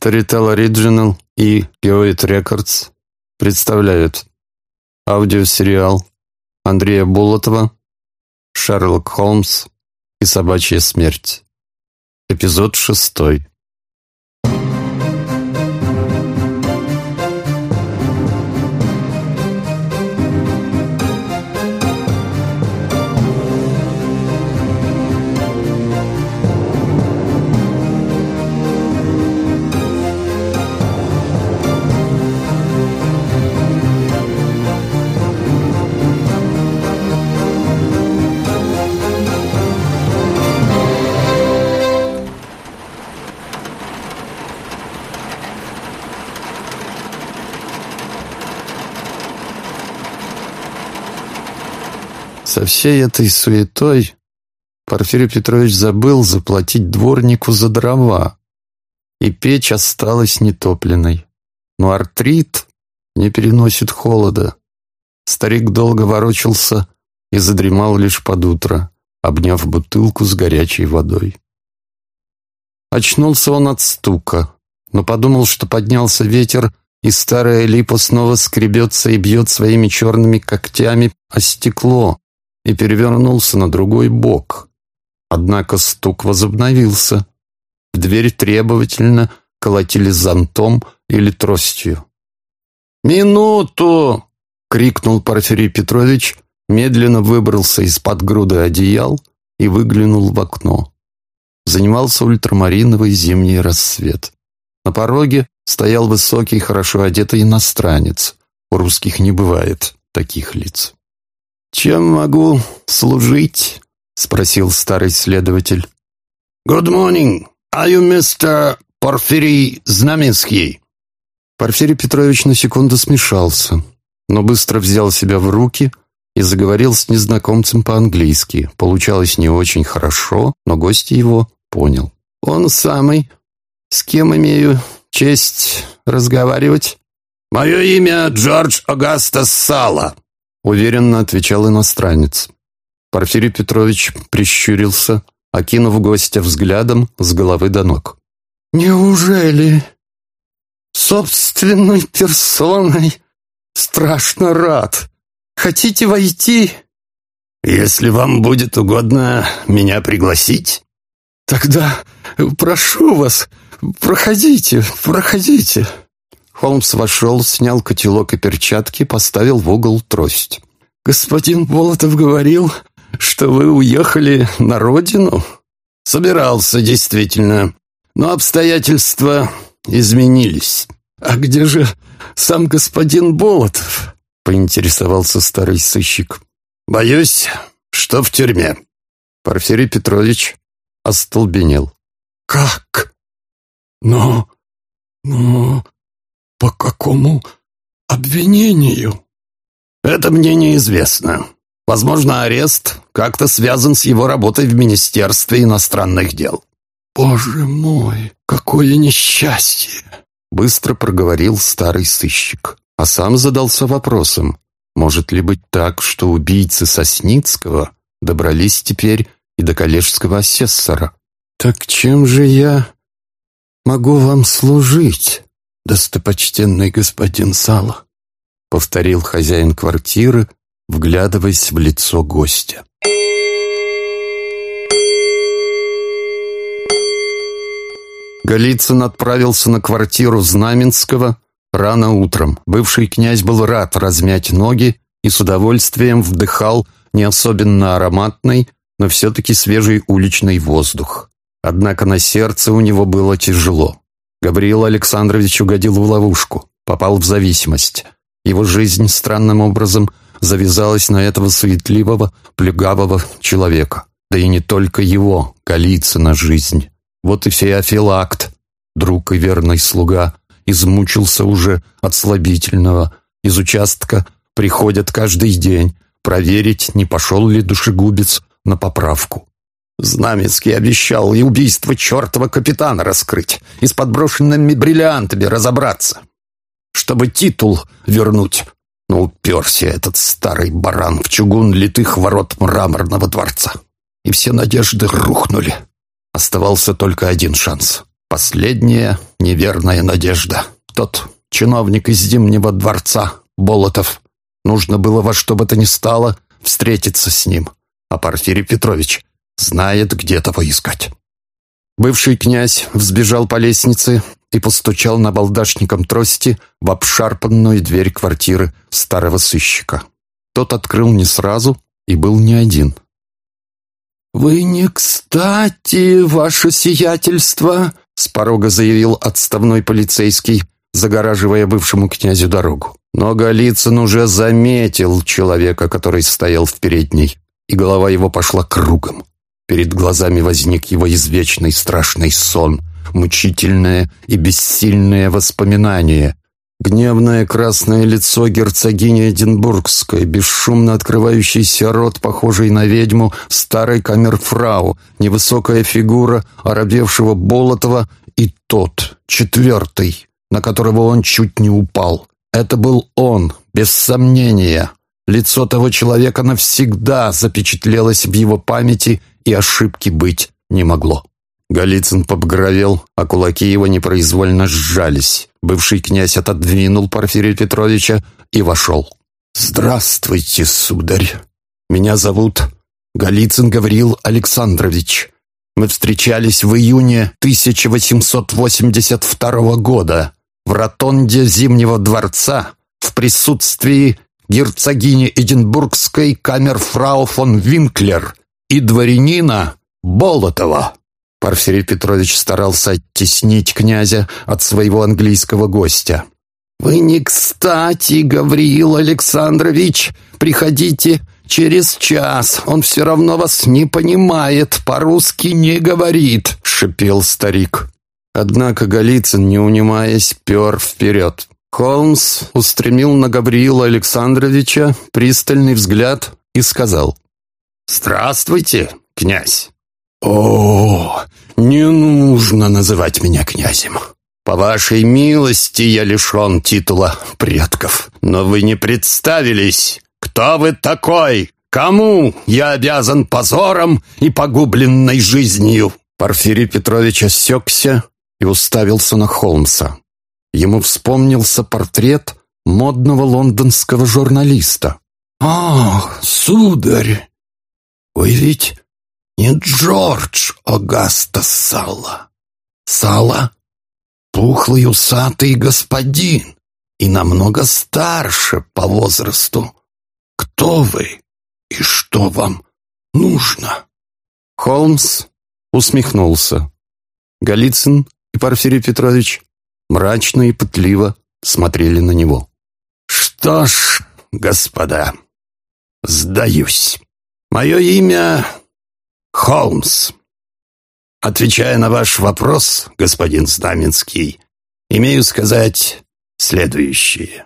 Storytel Original и Poet Records представляют аудиосериал Андрея Болотова «Шерлок Холмс и собачья смерть». Эпизод 6. Со всей этой суетой Порфирий Петрович забыл заплатить дворнику за дрова, и печь осталась нетопленной. Но артрит не переносит холода. Старик долго ворочался и задремал лишь под утро, обняв бутылку с горячей водой. Очнулся он от стука, но подумал, что поднялся ветер, и старая липа снова скребется и бьет своими черными когтями о стекло, и перевернулся на другой бок. Однако стук возобновился. В дверь требовательно колотили зонтом или тростью. «Минуту!» — крикнул Порфирий Петрович, медленно выбрался из-под груды одеял и выглянул в окно. Занимался ультрамариновый зимний рассвет. На пороге стоял высокий, хорошо одетый иностранец. У русских не бывает таких лиц. «Чем могу служить?» — спросил старый следователь. «Good morning. Are you Mr. Порфирий Знаменский?» Порфирий Петрович на секунду смешался, но быстро взял себя в руки и заговорил с незнакомцем по-английски. Получалось не очень хорошо, но гость его понял. «Он самый. С кем имею честь разговаривать?» «Мое имя Джордж Огастас Сала», — уверенно отвечал иностранец. Порфирий Петрович прищурился, окинув гостя взглядом с головы до ног. «Неужели собственной персоной? Страшно рад. Хотите войти?» «Если вам будет угодно меня пригласить». «Тогда прошу вас, проходите, проходите». Холмс вошел, снял котелок и перчатки, поставил в угол трость. «Господин Болотов говорил, что вы уехали на родину?» «Собирался, действительно, но обстоятельства изменились». «А где же сам господин Болотов?» — поинтересовался старый сыщик. «Боюсь, что в тюрьме». Порфирий Петрович остолбенел. «Как? Но... по какому обвинению?» «Это мне неизвестно. Возможно, арест как-то связан с его работой в Министерстве иностранных дел». «Боже мой, какое несчастье!» Быстро проговорил старый сыщик, а сам задался вопросом, может ли быть так, что убийцы Сосницкого добрались теперь и до коллежского асессора. «Так чем же я могу вам служить, достопочтенный господин Сала?» — повторил хозяин квартиры, вглядываясь в лицо гостя. Голицын отправился на квартиру Знаменского рано утром. Бывший князь был рад размять ноги и с удовольствием вдыхал не особенно ароматный, но все-таки свежий уличный воздух. Однако на сердце у него было тяжело. Гавриил Александрович угодил в ловушку, попал в зависимость. Его жизнь странным образом завязалась на этого суетливого, плюгавого человека. Да и не только его, Голицына, жизнь. Вот и Феофилакт, друг и верный слуга, измучился уже от слабительного. Из участка приходят каждый день проверить, не пошел ли душегубец на поправку. Знаменский обещал и убийство чертова капитана раскрыть, и с подброшенными бриллиантами разобраться, чтобы титул вернуть. Но уперся этот старый баран в чугун литых ворот мраморного дворца, и все надежды рухнули. Оставался только один шанс Последняя неверная надежда. Тот чиновник из Зимнего дворца, Болотов. Нужно было во что бы то ни стало встретиться с ним. А Порфирий Петрович знает, где того искать. Бывший князь взбежал по лестнице и постучал набалдашником трости в обшарпанную дверь квартиры старого сыщика. Тот открыл не сразу и был не один. «Вы не кстати, ваше сиятельство», — с порога заявил отставной полицейский, загораживая бывшему князю дорогу. Но Голицын уже заметил человека, который стоял в передней, и голова его пошла кругом. Перед глазами возник его извечный страшный сон, мучительное и бессильное воспоминание. Гневное красное лицо герцогини Эдинбургской, бесшумно открывающийся рот, похожий на ведьму старой камерфрау, невысокая фигура оробевшего Болотова и тот, четвертый, на которого он чуть не упал. Это был он, без сомнения. Лицо того человека навсегда запечатлелось в его памяти, и ошибки быть не могло. Голицын побагровел, а кулаки его непроизвольно сжались. Бывший князь отодвинул Порфирия Петровича и вошел. «Здравствуйте, сударь. Меня зовут Голицын Гавриил Александрович. Мы встречались в июне 1882 года в ротонде Зимнего дворца в присутствии герцогини Эдинбургской камерфрау фон Винклер и дворянина Болотова». Порфирий Петрович старался оттеснить князя от своего английского гостя. «Вы не кстати, Гавриил Александрович. Приходите через час. Он все равно вас не понимает, по-русски не говорит», — шипел старик. Однако Голицын, не унимаясь, пер вперед. Холмс устремил на Гавриила Александровича пристальный взгляд и сказал: «Здравствуйте, князь». «О, не нужно называть меня князем. По вашей милости я лишен титула предков. Но вы не представились. Кто вы такой? Кому я обязан позором и погубленной жизнью?» Порфирий Петрович осекся и уставился на Холмса. Ему вспомнился портрет модного лондонского журналиста. «Ах, сударь, вы ведь не Джордж Огастас Салла. Салла — пухлый усатый господин и намного старше по возрасту. Кто вы и что вам нужно?» Холмс усмехнулся. Голицын и Порфирий Петрович мрачно и пытливо смотрели на него. «Что ж, господа, сдаюсь. Мое имя Холмс. Отвечая на ваш вопрос, господин Знаменский, имею сказать следующее.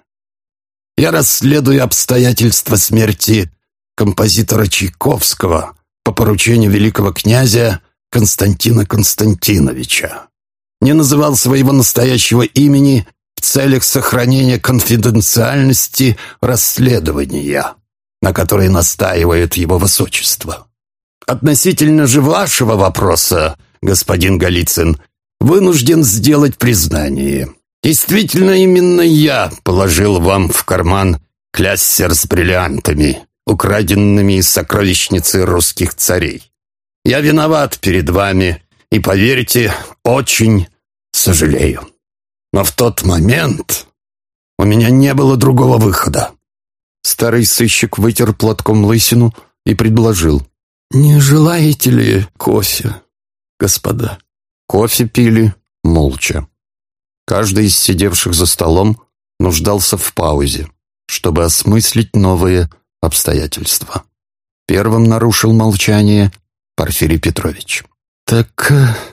Я расследую обстоятельства смерти композитора Чайковского по поручению великого князя Константина Константиновича. Не называл своего настоящего имени в целях сохранения конфиденциальности расследования, на которой настаивает его высочество. Относительно же вашего вопроса, господин Голицын, вынужден сделать признание. Действительно, именно я положил вам в карман кляссер с бриллиантами, украденными из сокровищницы русских царей. Я виноват перед вами и, поверьте, очень сожалею. Но в тот момент у меня не было другого выхода». Старый сыщик вытер платком лысину и предложил: «Не желаете ли кофе, господа?» Кофе пили молча. Каждый из сидевших за столом нуждался в паузе, чтобы осмыслить новые обстоятельства. Первым нарушил молчание Порфирий Петрович. «Так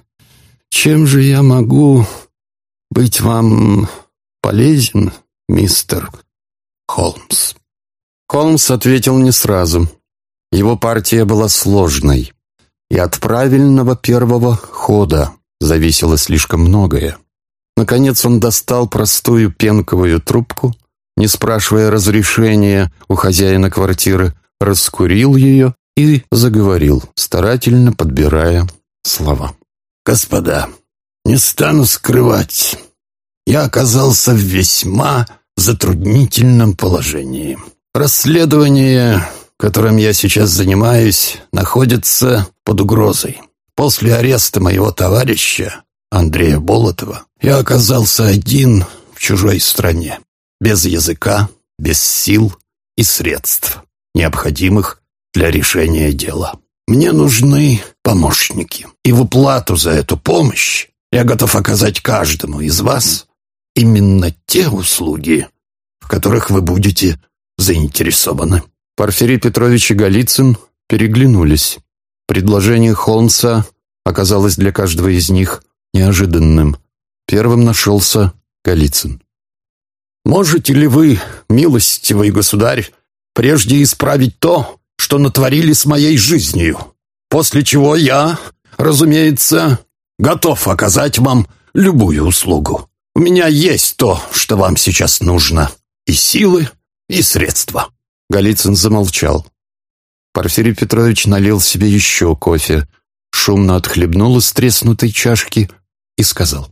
чем же я могу быть вам полезен, мистер Холмс?» Холмс ответил не сразу. Его партия была сложной, и от правильного первого хода зависело слишком многое. Наконец он достал простую пенковую трубку, не спрашивая разрешения у хозяина квартиры, раскурил ее и заговорил, старательно подбирая слова. «Господа, Не стану скрывать, я оказался в весьма затруднительном положении. Расследование, которым я сейчас занимаюсь, находится под угрозой. После ареста моего товарища, Андрея Болотова, я оказался один в чужой стране, без языка, без сил и средств, необходимых для решения дела. Мне нужны помощники, и в уплату за эту помощь я готов оказать каждому из вас именно те услуги, в которых вы будете заинтересованы». Порфирий Петрович и Голицын переглянулись. Предложение Холмса оказалось для каждого из них неожиданным. Первым нашелся Голицын. «Можете ли вы, милостивый государь, прежде исправить то, что натворили с моей жизнью, после чего я, разумеется, готов оказать вам любую услугу. У меня есть то, что вам сейчас нужно, и силы, и средства». Голицын замолчал. Порфирий Петрович налил себе еще кофе, шумно отхлебнул из треснутой чашки и сказал: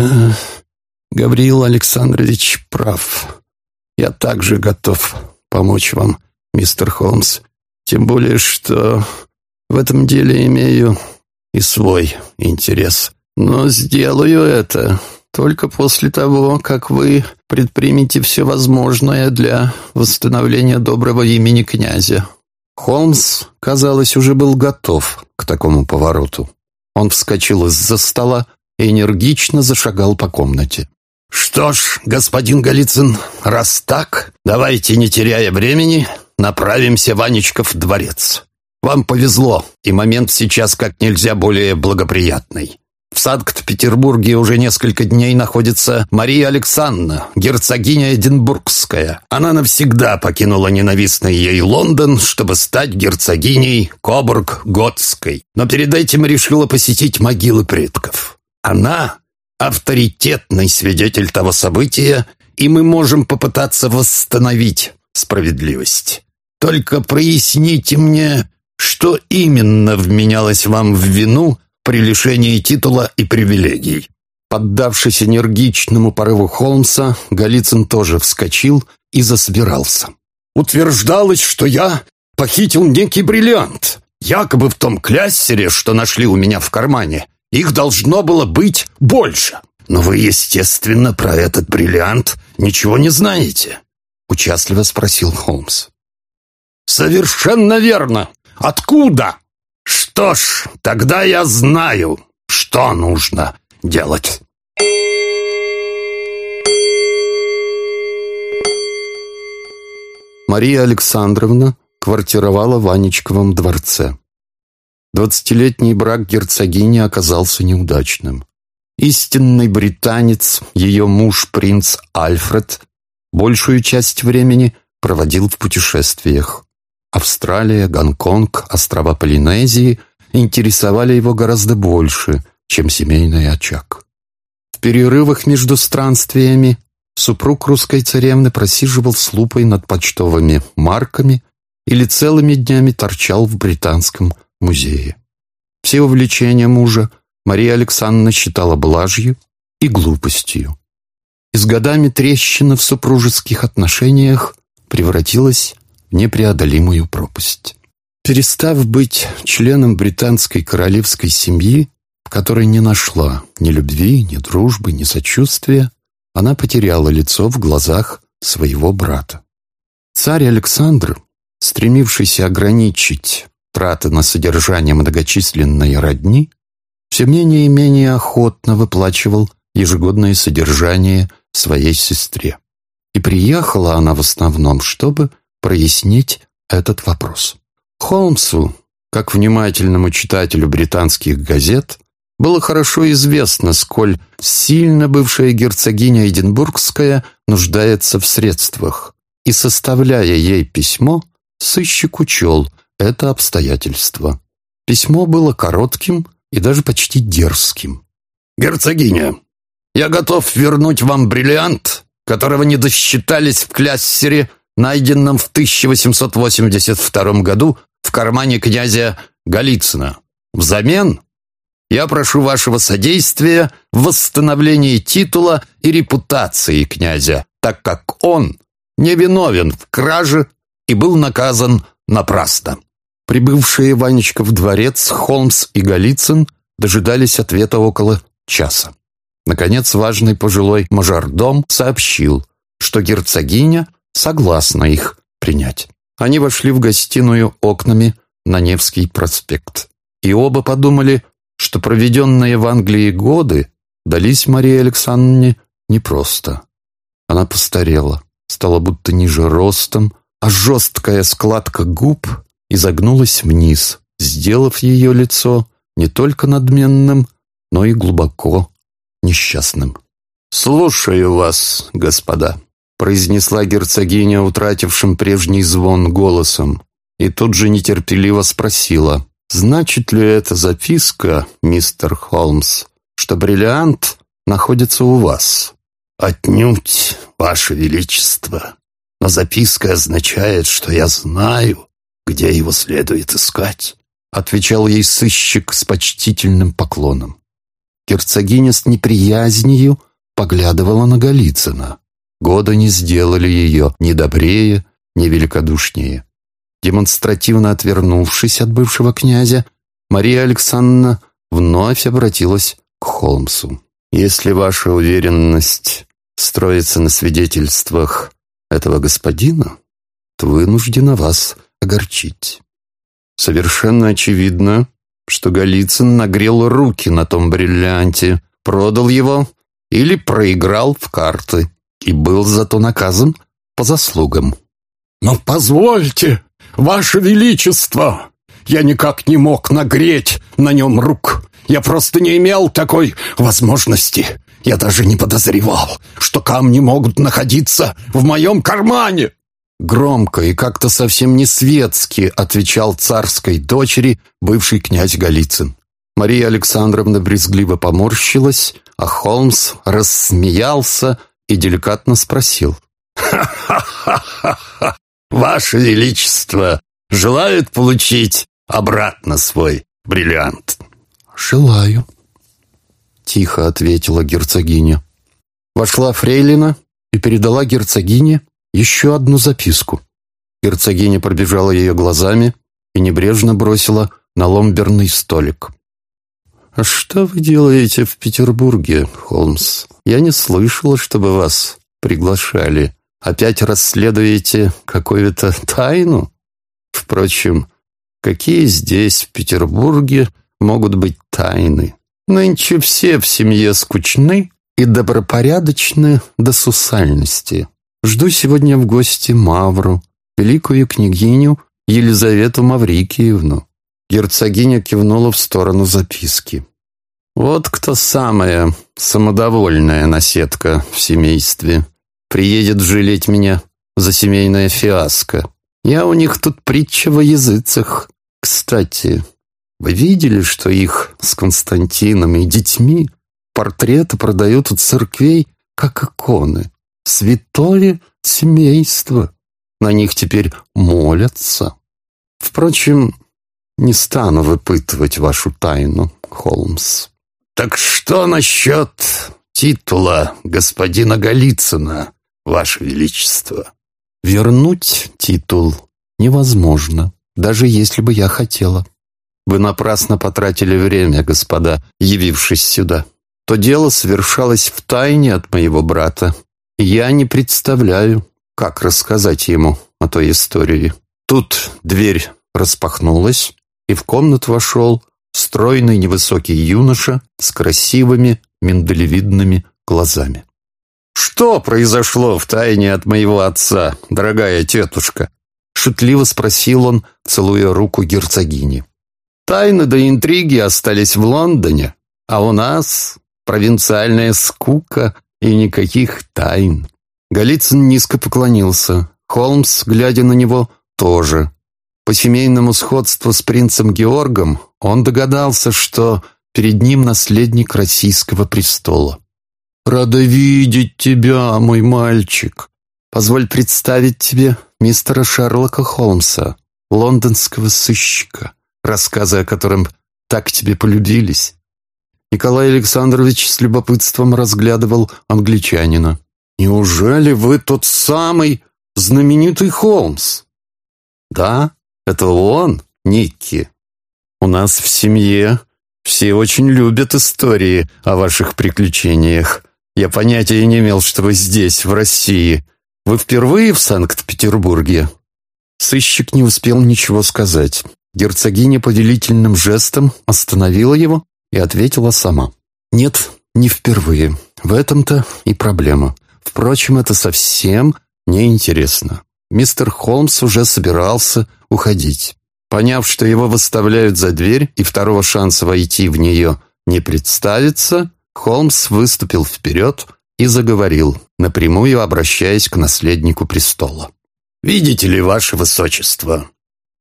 «Гавриил Александрович прав. Я также готов помочь вам, мистер Холмс, тем более, что в этом деле имею и свой интерес. Но сделаю это только после того, как вы предпримете все возможное для восстановления доброго имени князя». Холмс, казалось, уже был готов к такому повороту. Он вскочил из-за стола и энергично зашагал по комнате. «Что ж, господин Голицын, раз так, давайте, не теряя времени, направимся в Анечков дворец. Вам повезло, и момент сейчас как нельзя более благоприятный. В Санкт-Петербурге уже несколько дней находится Мария Александровна, герцогиня Эдинбургская. Она навсегда покинула ненавистный ей Лондон, чтобы стать герцогиней Кобург-Готской. Но перед этим решила посетить могилы предков. Она — авторитетный свидетель того события, и мы можем попытаться восстановить справедливость. Только проясните мне, что именно вменялось вам в вину при лишении титула и привилегий». Поддавшись энергичному порыву Холмса, Голицын тоже вскочил и засобирался. «Утверждалось, что я похитил некий бриллиант. Якобы в том кляссере, что нашли у меня в кармане, их должно было быть больше. Но вы, естественно, про этот бриллиант ничего не знаете», — участливо спросил Холмс. «Совершенно верно. Откуда? Что ж, тогда я знаю, что нужно делать». Мария Александровна квартировала в Анечковом дворце. 20-летний брак герцогини оказался неудачным. Истинный британец, ее муж принц Альфред, большую часть времени проводил в путешествиях. Австралия, Гонконг, острова Полинезии интересовали его гораздо больше, чем семейный очаг. В перерывах между странствиями супруг русской царевны просиживал с лупой над почтовыми марками или целыми днями торчал в Британском музее. Все увлечения мужа Мария Александровна считала блажью и глупостью. И с годами трещина в супружеских отношениях превратилась в непреодолимую пропасть. Перестав быть членом британской королевской семьи, в которой не нашла ни любви, ни дружбы, ни сочувствия, она потеряла лицо в глазах своего брата. Царь Александр, стремившийся ограничить траты на содержание многочисленной родни, все менее и менее охотно выплачивал ежегодное содержание своей сестре. И приехала она в основном, чтобы прояснить этот вопрос. Холмсу, как внимательному читателю британских газет, было хорошо известно, сколь сильно бывшая герцогиня Эдинбургская нуждается в средствах, и, составляя ей письмо, сыщик учел это обстоятельство. Письмо было коротким и даже почти дерзким. «Герцогиня, я готов вернуть вам бриллиант, которого не досчитались в кляссере, найденном в 1882 году в кармане князя Голицына. Взамен Я прошу вашего содействия в восстановлении титула и репутации князя, так как он невиновен в краже и был наказан напрасно». Прибывшие Ванечка в дворец, Холмс и Голицын дожидались ответа около часа. Наконец, важный пожилой мажордом сообщил, что герцогиня согласна их принять. Они вошли в гостиную окнами на Невский проспект. И оба подумали, что проведенные в Англии годы дались Марии Александровне непросто. Она постарела, стала будто ниже ростом, а жесткая складка губ изогнулась вниз, сделав ее лицо не только надменным, но и глубоко несчастным. «Слушаю вас, господа», — произнесла герцогиня утратившим прежний звон голосом, и тут же нетерпеливо спросила: «Значит ли эта записка, мистер Холмс, что бриллиант находится у вас?» «Отнюдь, ваше величество, но записка означает, что я знаю, где его следует искать», — отвечал ей сыщик с почтительным поклоном. Герцогиня с неприязнью поглядывала на Голицына. Годы не сделали ее ни добрее, ни великодушнее. Демонстративно отвернувшись от бывшего князя, Мария Александровна вновь обратилась к Холмсу. «Если ваша уверенность строится на свидетельствах этого господина, то вынуждена вас огорчить. Совершенно очевидно, что Голицын нагрел руки на том бриллианте, продал его или проиграл в карты и был зато наказан по заслугам». «Но позвольте, ваше величество, я никак не мог нагреть на нем рук. Я просто не имел такой возможности. Я даже не подозревал, что камни могут находиться в моем кармане». Громко и как-то совсем не светски отвечал царской дочери бывший князь Голицын. Мария Александровна брезгливо поморщилась, а Холмс рассмеялся и деликатно спросил: «Ха-ха-ха-ха! Ваше величество желает получить обратно свой бриллиант?» «Желаю», — тихо ответила герцогиня. Вошла фрейлина и передала герцогине еще одну записку. Герцогиня пробежала ее глазами и небрежно бросила на ломберный столик. «А что вы делаете в Петербурге, Холмс? Я не слышала, чтобы вас приглашали. Опять расследуете какую-то тайну? Впрочем, какие здесь, в Петербурге, могут быть тайны? Нынче все в семье скучны и добропорядочны до сусальности. Жду сегодня в гости Мавру, великую княгиню Елизавету Маврикиевну». Герцогиня кивнула в сторону записки. «Вот кто самая самодовольная наседка в семействе. Приедет жалеть меня за семейное фиаско. Я у них тут притча во языцах. Кстати, вы видели, что их с Константином и детьми портреты продают у церквей как иконы? Святое семейство. На них теперь молятся. Впрочем, не стану выпытывать вашу тайну, Холмс». «Так что насчет титула господина Голицына, ваше величество?» «Вернуть титул невозможно, даже если бы я хотела. Вы напрасно потратили время, господа, явившись сюда. То дело совершалось в тайне от моего брата. Я не представляю, как рассказать ему о той истории». Тут дверь распахнулась, и в комнату вошел стройный невысокий юноша с красивыми миндалевидными глазами. «Что произошло в тайне от моего отца, дорогая тетушка?» — шутливо спросил он, целуя руку герцогини. «Тайны да интриги остались в Лондоне, а у нас провинциальная скука и никаких тайн». Голицын низко поклонился. Холмс, глядя на него, тоже. По семейному сходству с принцем Георгом он догадался, что перед ним наследник российского престола. «Рада видеть тебя, мой мальчик. Позволь представить тебе мистера Шерлока Холмса, лондонского сыщика, рассказы о котором так тебе полюбились. Николай Александрович с любопытством разглядывал англичанина. «Неужели вы тот самый знаменитый Холмс?» «Да, это он, Никки. У нас в семье все очень любят истории о ваших приключениях. Я понятия не имел, что вы здесь, в России. Вы впервые в Санкт-Петербурге?» Сыщик не успел ничего сказать. Герцогиня повелительным жестом остановила его и ответила сама. «Нет, не впервые. В этом-то и проблема. Впрочем, это совсем неинтересно. Мистер Холмс уже собирался уходить. Поняв, что его выставляют за дверь и второго шанса войти в нее не представится, Холмс выступил вперед и заговорил, напрямую обращаясь к наследнику престола. «Видите ли, ваше высочество, в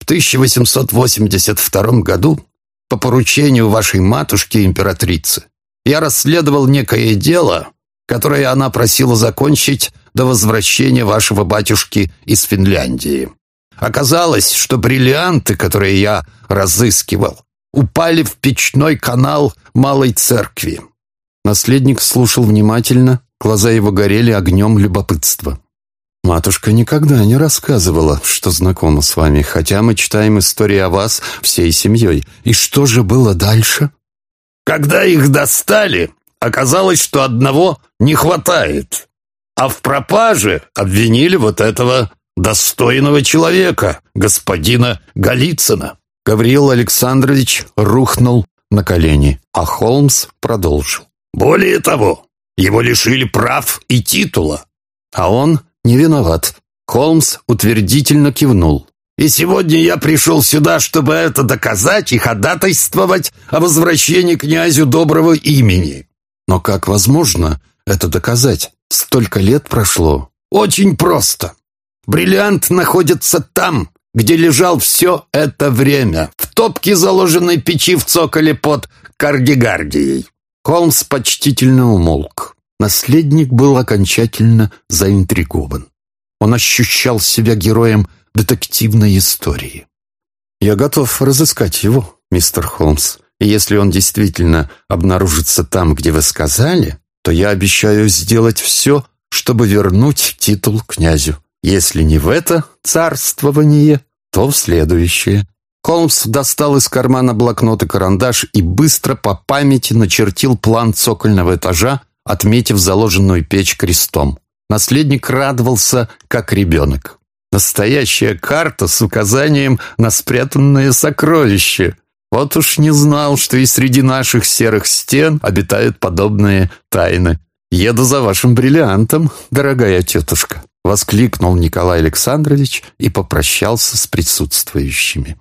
1882 году по поручению вашей матушки-императрицы я расследовал некое дело, которое она просила закончить до возвращения вашего батюшки из Финляндии. Оказалось, что бриллианты, которые я разыскивал, упали в печной канал Малой Церкви». Наследник слушал внимательно, глаза его горели огнем любопытства. «Матушка никогда не рассказывала, что знакома с вами, хотя мы читаем истории о вас всей семьей. И что же было дальше?» «Когда их достали, оказалось, что одного не хватает. А в пропаже обвинили вот этого достойного человека, господина Голицына». Гавриил Александрович рухнул на колени, а Холмс продолжил. «Более того, его лишили прав и титула. А он не виноват». Холмс утвердительно кивнул. «И сегодня я пришел сюда, чтобы это доказать и ходатайствовать о возвращении князю доброго имени». «Но как возможно это доказать? Столько лет прошло». «Очень просто. Бриллиант находится там, где лежал все это время, в топке заложенной печи в цоколе под Кардигардией». Холмс почтительно умолк. Наследник был окончательно заинтригован. Он ощущал себя героем детективной истории. «Я готов разыскать его, мистер Холмс. И если он действительно обнаружится там, где вы сказали, то я обещаю сделать все, чтобы вернуть титул князю. Если не в это царствование, то в следующее». Холмс достал из кармана блокнот и карандаш и быстро по памяти начертил план цокольного этажа, отметив заложенную печь крестом. Наследник радовался, как ребенок. Настоящая карта с указанием на спрятанное сокровище. Вот уж не знал, что и среди наших серых стен обитают подобные тайны. «Еду за вашим бриллиантом, дорогая тетушка», — воскликнул Николай Александрович и попрощался с присутствующими.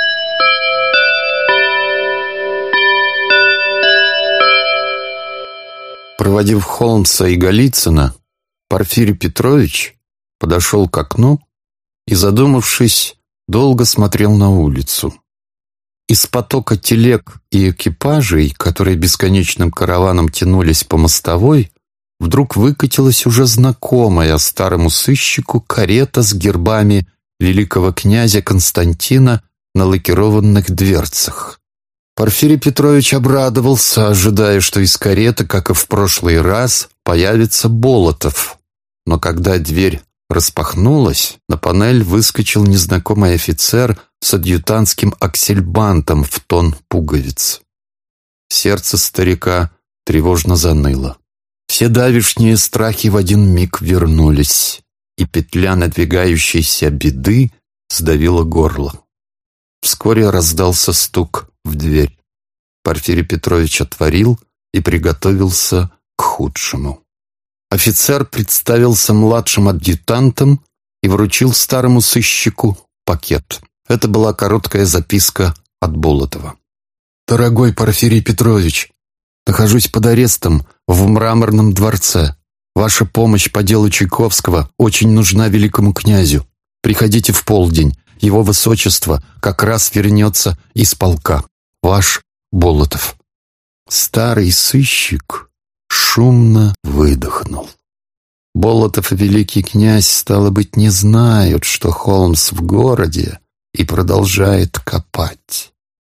Проводив Холмса и Голицына, Порфирий Петрович подошел к окну и, задумавшись, долго смотрел на улицу. Из потока телег и экипажей, которые бесконечным караваном тянулись по мостовой, вдруг выкатилась уже знакомая старому сыщику карета с гербами великого князя Константина на лакированных дверцах. Порфирий Петрович обрадовался, ожидая, что из кареты, как и в прошлый раз, появится Болотов. Но когда дверь распахнулась, на панель выскочил незнакомый офицер с адъютантским аксельбантом в тон пуговиц. Сердце старика тревожно заныло. Все давишние страхи в один миг вернулись, и петля надвигающейся беды сдавила горло. Вскоре раздался стук в дверь. Порфирий Петрович отворил и приготовился к худшему. Офицер представился младшим адъютантом и вручил старому сыщику пакет. Это была короткая записка от Болотова. «Дорогой Порфирий Петрович, нахожусь под арестом в Мраморном дворце. Ваша помощь по делу Чайковского очень нужна великому князю. Приходите в полдень. Его высочество как раз вернется из полка. Ваш Болотов». Старый сыщик шумно выдохнул. Болотов и великий князь, стало быть, не знают, что Холмс в городе и продолжает копать.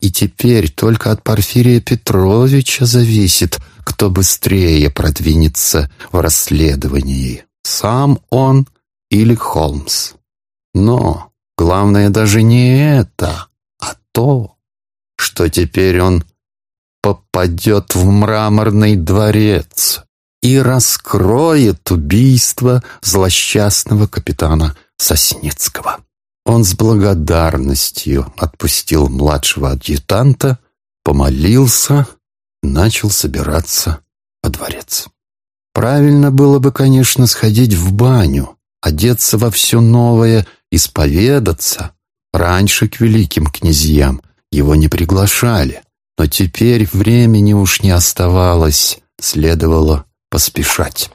И теперь только от Порфирия Петровича зависит, кто быстрее продвинется в расследовании, сам он или Холмс. Но главное даже не это, а то, что теперь он попадет в Мраморный дворец и раскроет убийство злосчастного капитана Сосницкого. Он с благодарностью отпустил младшего адъютанта, помолился и начал собираться во дворец. Правильно было бы, конечно, сходить в баню, одеться во все новое, исповедаться. Раньше к великим князьям его не приглашали, но теперь времени уж не оставалось, следовало поспешать.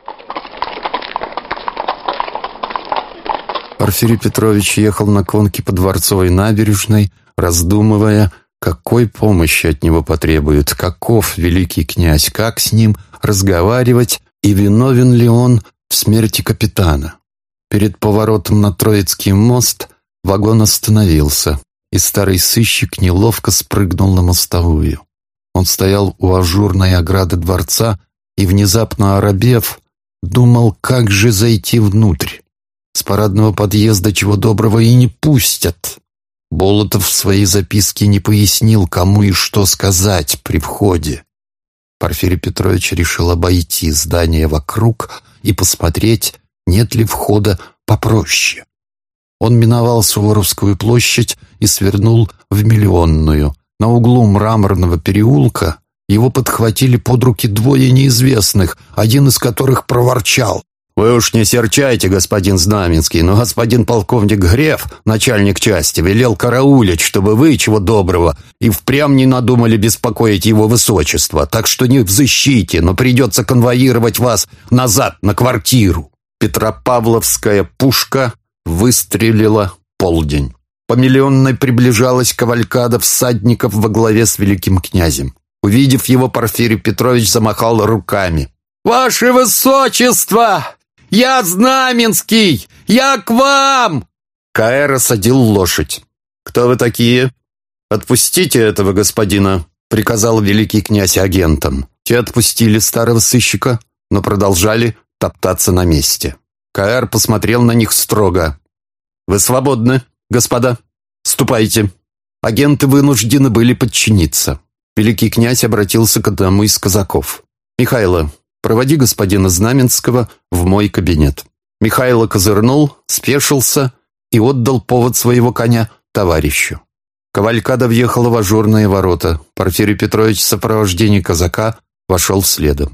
Порфирий Петрович ехал на конке по Дворцовой набережной, раздумывая, какой помощи от него потребуют, каков великий князь, как с ним разговаривать и виновен ли он в смерти капитана. Перед поворотом на Троицкий мост вагон остановился, и старый сыщик неловко спрыгнул на мостовую. Он стоял у ажурной ограды дворца и, внезапно оробев, думал, как же зайти внутрь. С парадного подъезда чего доброго и не пустят. Болотов в своей записке не пояснил, кому и что сказать при входе. Порфирий Петрович решил обойти здание вокруг и посмотреть, нет ли входа попроще. Он миновал Суворовскую площадь и свернул в Миллионную. На углу Мраморного переулка его подхватили под руки двое неизвестных, один из которых проворчал: «Вы уж не серчайте, господин Знаменский, но господин полковник Греф, начальник части, велел караулить, чтобы вы, чего доброго, и впрямь не надумали беспокоить его высочество, так что не взыщите, но придется конвоировать вас назад на квартиру». Петропавловская пушка выстрелила полдень. По Миллионной приближалась кавалькада всадников во главе с великим князем. Увидев его, Порфирий Петрович замахал руками. «Ваше высочество! Я Знаменский! Я к вам!» К.Р. осадил лошадь. «Кто вы такие? Отпустите этого господина», — приказал великий князь агентам. Те отпустили старого сыщика, но продолжали топтаться на месте. К.Р. посмотрел на них строго. «Вы свободны, господа. Ступайте». Агенты вынуждены были подчиниться. Великий князь обратился к одному из казаков. «Михайло, проводи господина Знаменского в мой кабинет». Михайло козырнул, спешился и отдал повод своего коня товарищу. Кавалькада въехала в ажурные ворота. Порфирий Петрович в сопровождении казака вошел следом.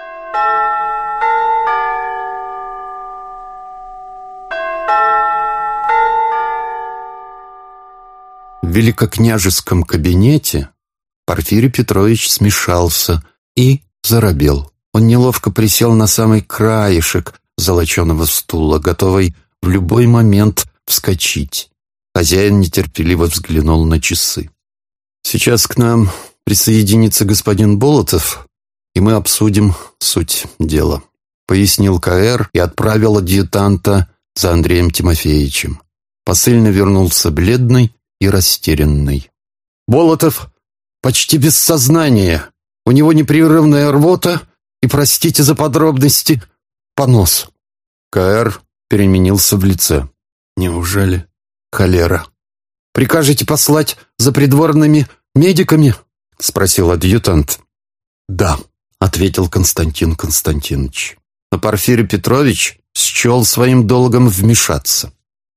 В великокняжеском кабинете Порфирий Петрович смешался и заробел. Он неловко присел на самый краешек золоченого стула, готовый в любой момент вскочить. Хозяин нетерпеливо взглянул на часы. «Сейчас к нам присоединится господин Болотов, и мы обсудим суть дела», — пояснил К.Р. и отправил адъютанта за Андреем Тимофеевичем. Посыльный вернулся бледный и растерянный. «Болотов почти без сознания. У него непрерывная рвота и, простите за подробности, понос». К.Р. переменился в лице. «Неужели холера?» «Прикажете послать за придворными медиками?» — спросил адъютант. «Да», — ответил Константин Константинович. Но Порфирий Петрович счел своим долгом вмешаться.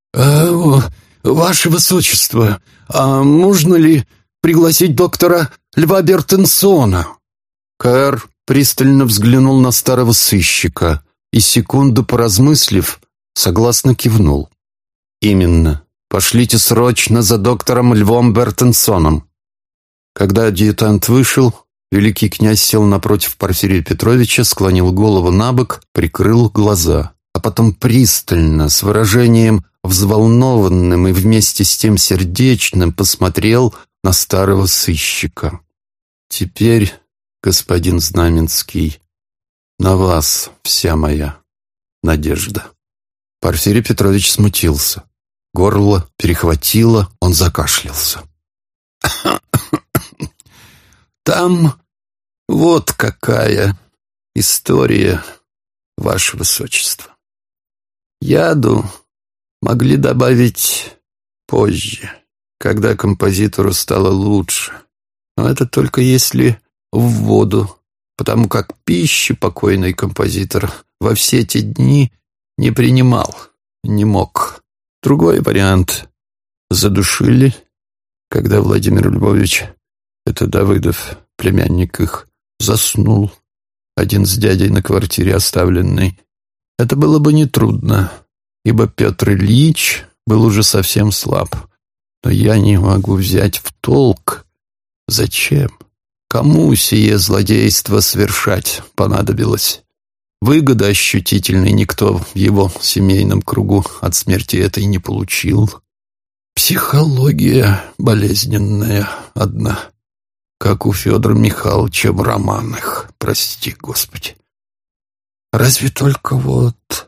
«Ваше высочество, а можно ли пригласить доктора Льва Бертенсона?» К.Р. пристально взглянул на старого сыщика и, секунду поразмыслив, согласно кивнул. «Именно. Пошлите срочно за доктором Львом Бертенсоном». Когда адъютант вышел, великий князь сел напротив Порфирия Петровича, склонил голову набок, прикрыл глаза, а потом пристально, с выражением взволнованным и вместе с тем сердечным, посмотрел на старого сыщика. «Теперь, господин Знаменский, на вас вся моя надежда». Порфирий Петрович смутился. Горло перехватило, он закашлялся. Там вот какая история, ваше высочество. Яду могли добавить позже, когда композитору стало лучше. Но это только если в воду, потому как пищи покойный композитор во все эти дни не принимал, не мог. Другой вариант. Задушили, когда Владимир Львович, это Давыдов, племянник их, заснул, один с дядей на квартире оставленный. Это было бы нетрудно, ибо Петр Ильич был уже совсем слаб. Но я не могу взять в толк, зачем, кому сие злодейство совершать понадобилось. Выгоды ощутительной никто в его семейном кругу от смерти этой не получил. Психология болезненная одна, как у Федора Михайловича в романах, прости Господи. Разве только вот...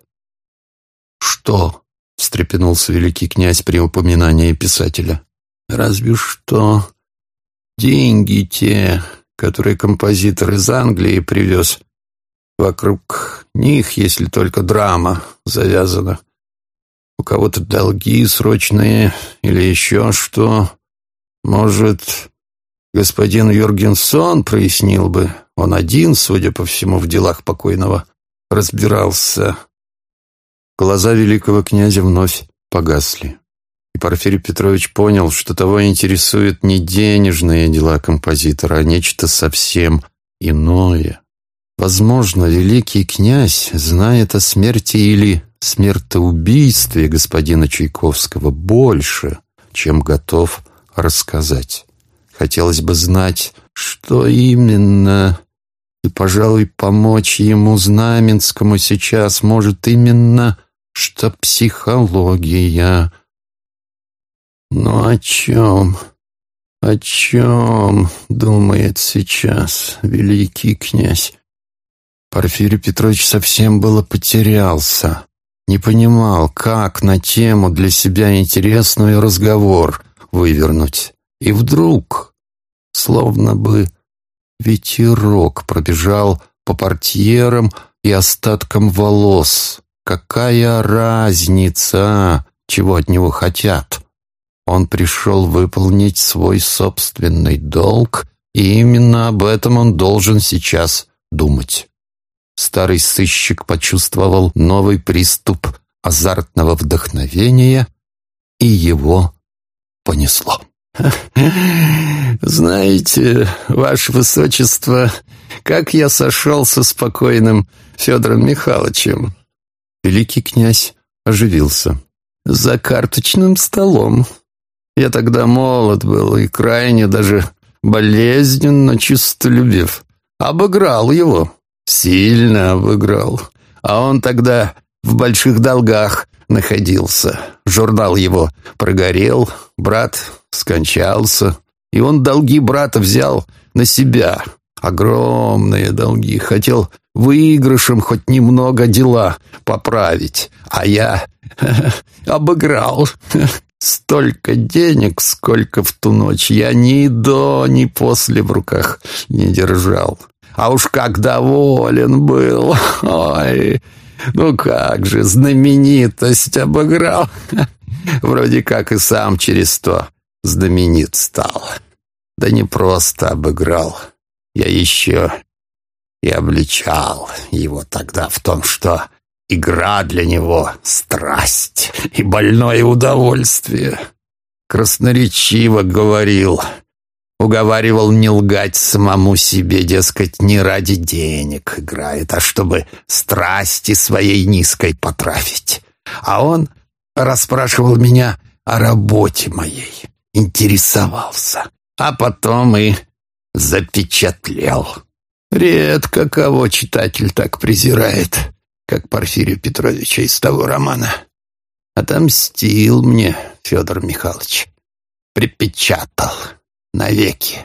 Что? — встрепенулся великий князь при упоминании писателя. Разве что деньги те, которые композитор из Англии привез, вокруг них, если только драма завязана. У кого-то долги срочные или еще что. Может, господин Юргенсон прояснил бы. Он один, судя по всему, в делах покойного разбирался. Глаза великого князя вновь погасли. И Порфирий Петрович понял, что того интересуют не денежные дела композитора, а нечто совсем иное. Возможно, великий князь знает о смерти или смертоубийстве господина Чайковского больше, чем готов рассказать. Хотелось бы знать, что именно, и, пожалуй, помочь ему, Знаменскому, сейчас может именно, что психология. Но о чем думает сейчас великий князь? Порфирий Петрович совсем было потерялся, не понимал, как на тему для себя интересную разговор вывернуть. И вдруг, словно бы ветерок пробежал по портьерам и остаткам волос. Какая разница, чего от него хотят? Он пришел выполнить свой собственный долг, и именно об этом он должен сейчас думать. Старый сыщик почувствовал новый приступ азартного вдохновения, и его понесло. «Знаете, ваше высочество, как я сошелся с покойным Федором Михайловичем?» Великий князь оживился. «За карточным столом. Я тогда молод был и крайне даже болезненно честолюбив. Обыграл его, сильно обыграл. А он тогда в больших долгах находился. Журнал его прогорел, брат скончался, и он долги брата взял на себя. Огромные долги. Хотел выигрышем хоть немного дела поправить. А я обыграл. Столько денег, сколько в ту ночь я ни до, ни после в руках не держал. А уж как доволен был. Ой, ну как же, знаменитость обыграл. Вроде как и сам через то знаменит стал. Да не просто обыграл. Я еще и обличал его тогда в том, что игра для него — страсть и больное удовольствие. Красноречиво говорил, уговаривал не лгать самому себе, дескать, не ради денег играет, а чтобы страсти своей низкой потрафить. А он расспрашивал меня о работе моей, интересовался, а потом и запечатлел. Редко кого читатель так презирает, как Порфирия Петровича из того романа. Отомстил мне Федор Михайлович, припечатал навеки.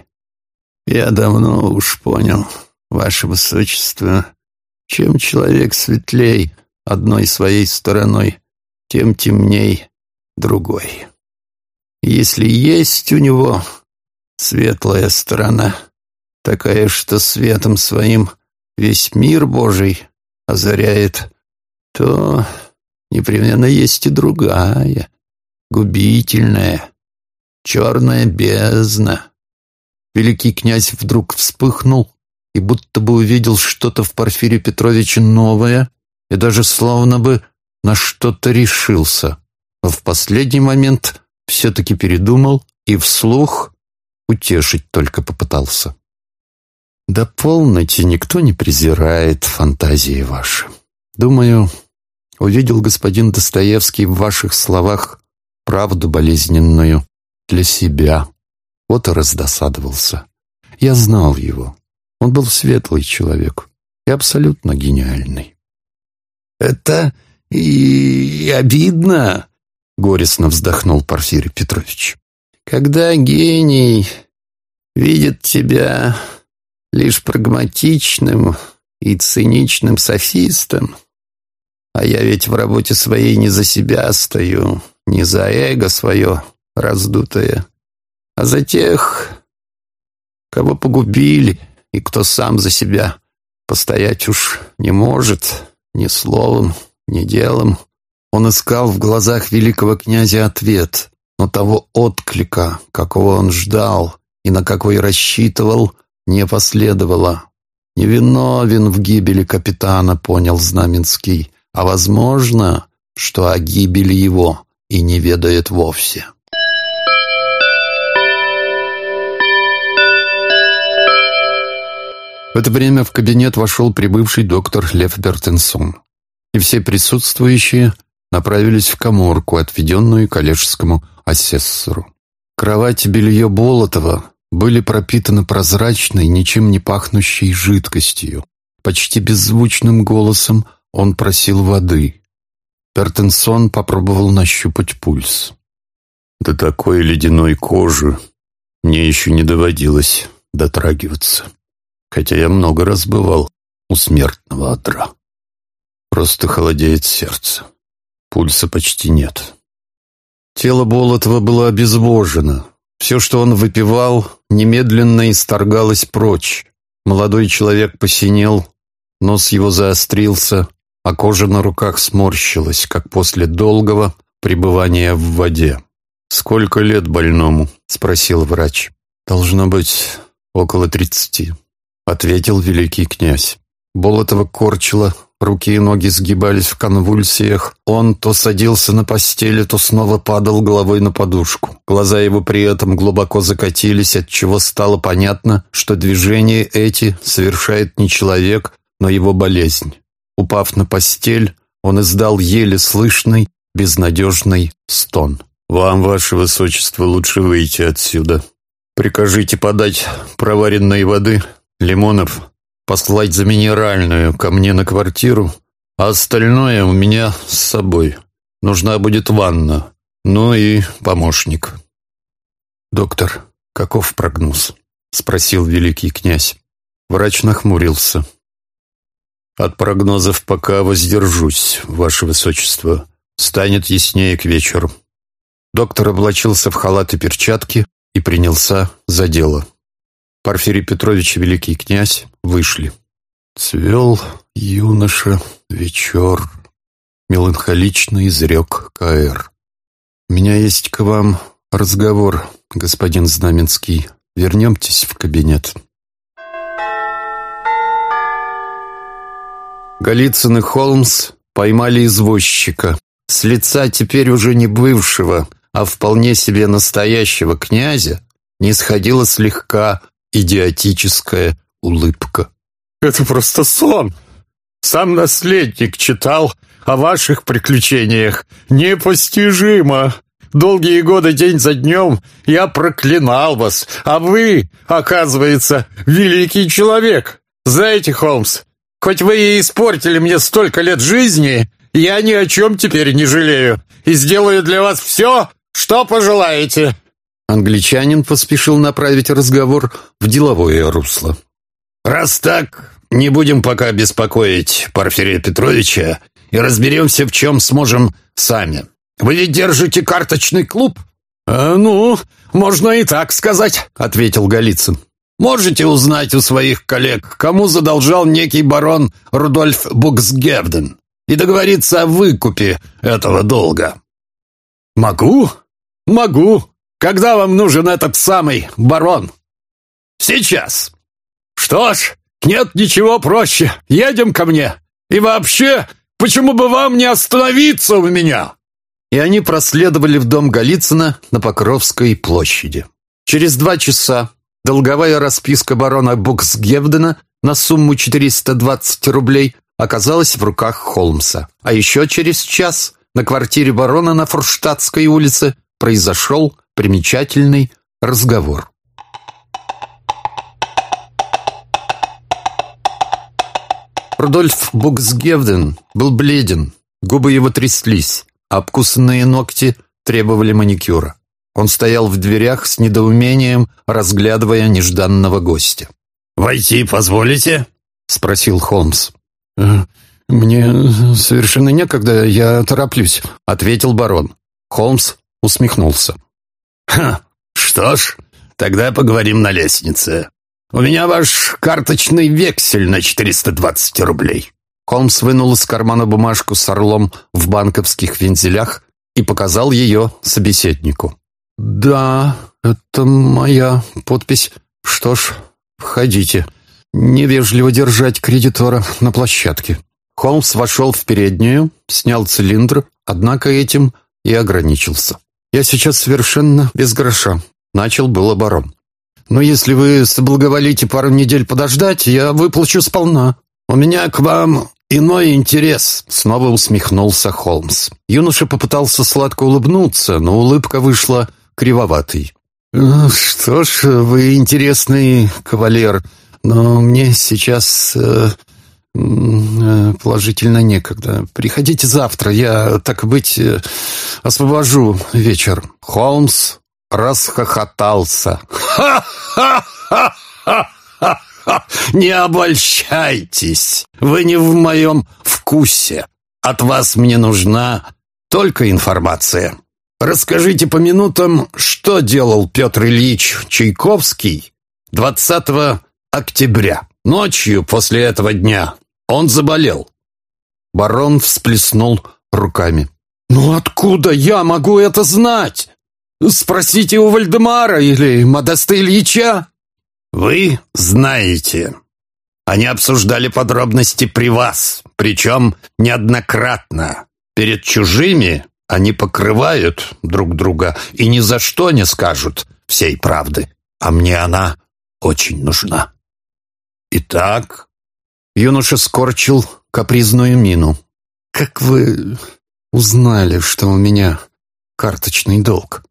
Я давно уж понял, ваше высочество, чем человек светлей одной своей стороной, тем темней другой. Если есть у него светлая сторона, такая, что светом своим весь мир Божий озаряет, то непременно есть и другая, губительная, черная бездна». Великий князь вдруг вспыхнул и будто бы увидел что-то в Порфирии Петровиче новое и даже словно бы на что-то решился. Но в последний момент все-таки передумал и вслух утешить только попытался. «Да полноте, никто не презирает фантазии ваши. Думаю, увидел господин Достоевский в ваших словах правду болезненную для себя. Вот и раздосадовался. Я знал его. Он был светлый человек и абсолютно гениальный». «Это и обидно», — горестно вздохнул Порфирий Петрович. «Когда гений видит тебя лишь прагматичным и циничным софистом, а я ведь в работе своей не за себя стою, не за эго свое раздутое, а за тех, кого погубили и кто сам за себя постоять уж не может ни словом, ни делом». Он искал в глазах великого князя ответ, но того отклика, какого он ждал и на какой рассчитывал, не последовало. Невиновен в гибели капитана, понял Знаменский, а возможно, что о гибели его и не ведает вовсе. В это время в кабинет вошел прибывший доктор Лев Бертенсон, и все присутствующие направились в каморку, отведенную коллежскому асессору. Кровать и белье Болотова были пропитаны прозрачной, ничем не пахнущей жидкостью. Почти беззвучным голосом он просил воды. Бертенсон попробовал нащупать пульс. До такой ледяной кожи мне еще не доводилось дотрагиваться, хотя я много раз бывал у смертного одра. Просто холодеет сердце. Пульса почти нет. Тело Болотова было обезвожено. Все, что он выпивал, немедленно исторгалось прочь. Молодой человек посинел, нос его заострился, а кожа на руках сморщилась, как после долгого пребывания в воде. «Сколько лет больному?» — спросил врач. «Должно быть, около 30», — ответил великий князь. Болотова корчило, руки и ноги сгибались в конвульсиях. Он то садился на постели, то снова падал головой на подушку. Глаза его при этом глубоко закатились, отчего стало понятно, что движения эти совершает не человек, но его болезнь. Упав на постель, он издал еле слышный, безнадежный стон. «Вам, ваше высочество, лучше выйти отсюда. Прикажите подать проваренной воды, лимонов, послать за минеральную ко мне на квартиру, а остальное у меня с собой. Нужна будет ванна, ну и помощник». «Доктор, каков прогноз?» — спросил великий князь. Врач нахмурился. «От прогнозов пока воздержусь, ваше высочество. Станет яснее к вечеру». Доктор облачился в халат и перчатки и принялся за дело. Порфирий Петрович и великий князь вышли. «Цвел юноша вечер», — меланхолично изрек К.Р. «У меня есть к вам разговор, господин Знаменский. Вернемтесь в кабинет». Голицын и Холмс поймали извозчика. С лица теперь уже не бывшего, а вполне себе настоящего князя не сходила слегка идиотическая улыбка. «Это просто сон. Сам наследник читал о ваших приключениях. Непостижимо. Долгие годы день за днем я проклинал вас, а вы, оказывается, великий человек. Знаете, Холмс, хоть вы и испортили мне столько лет жизни, я ни о чем теперь не жалею и сделаю для вас все, что пожелаете». Англичанин поспешил направить разговор в деловое русло. «Раз так, не будем пока беспокоить Порфирия Петровича и разберемся, в чем сможем сами. Вы ведь держите карточный клуб?» «Ну, можно и так сказать», — ответил Голицын. Можете узнать у своих коллег, кому задолжал некий барон Рудольф Буксгевден, и договориться о выкупе этого долга?» «Могу? Могу. Когда вам нужен этот самый барон?» «Сейчас. Что ж, нет ничего проще. Едем ко мне. И вообще, почему бы вам не остановиться у меня?» И они проследовали в дом Голицына на Покровской площади. Через 2 часа долговая расписка барона Буксгевдена на сумму 420 рублей оказалась в руках Холмса. А еще через час на квартире барона на Фурштадтской улице произошел примечательный разговор. Рудольф Буксгевден был бледен, губы его тряслись, а обкусанные ногти требовали маникюра. Он стоял в дверях с недоумением, разглядывая нежданного гостя. «Войти позволите?» — спросил Холмс. «Мне совершенно некогда, я тороплюсь», — ответил барон. Холмс усмехнулся. Что ж, тогда поговорим на лестнице. У меня ваш карточный вексель на 420 рублей». Холмс вынул из кармана бумажку с орлом в банковских вензелях и показал ее собеседнику. «Да, это моя подпись. Что ж, входите. Невежливо держать кредитора на площадке». Холмс вошел в переднюю, снял цилиндр, однако этим и ограничился. «Я сейчас совершенно без гроша», — начал было барон. «Но если вы соблаговолите пару недель подождать, я выплачу сполна. У меня к вам иной интерес», — снова усмехнулся Холмс. Юноша попытался сладко улыбнуться, но улыбка вышла кривоватой. «Что ж, вы интересный кавалер, но мне сейчас положительно некогда. Приходите завтра, я, так быть, освобожу вечер». Холмс расхохотался. «Ха-ха-ха-ха! Не обольщайтесь! Вы не в моем вкусе. От вас мне нужна только информация. Расскажите по минутам, что делал Петр Ильич Чайковский 20 октября. Ночью после этого дня он заболел». Барон всплеснул руками. «Ну откуда я могу это знать? Спросите у Вальдемара или Модеста Ильича». «Вы знаете. Они обсуждали подробности при вас, причем неоднократно. Перед чужими они покрывают друг друга и ни за что не скажут всей правды. А мне она очень нужна. Итак...» Юноша скорчил капризную мину. «Как вы узнали, что у меня карточный долг?»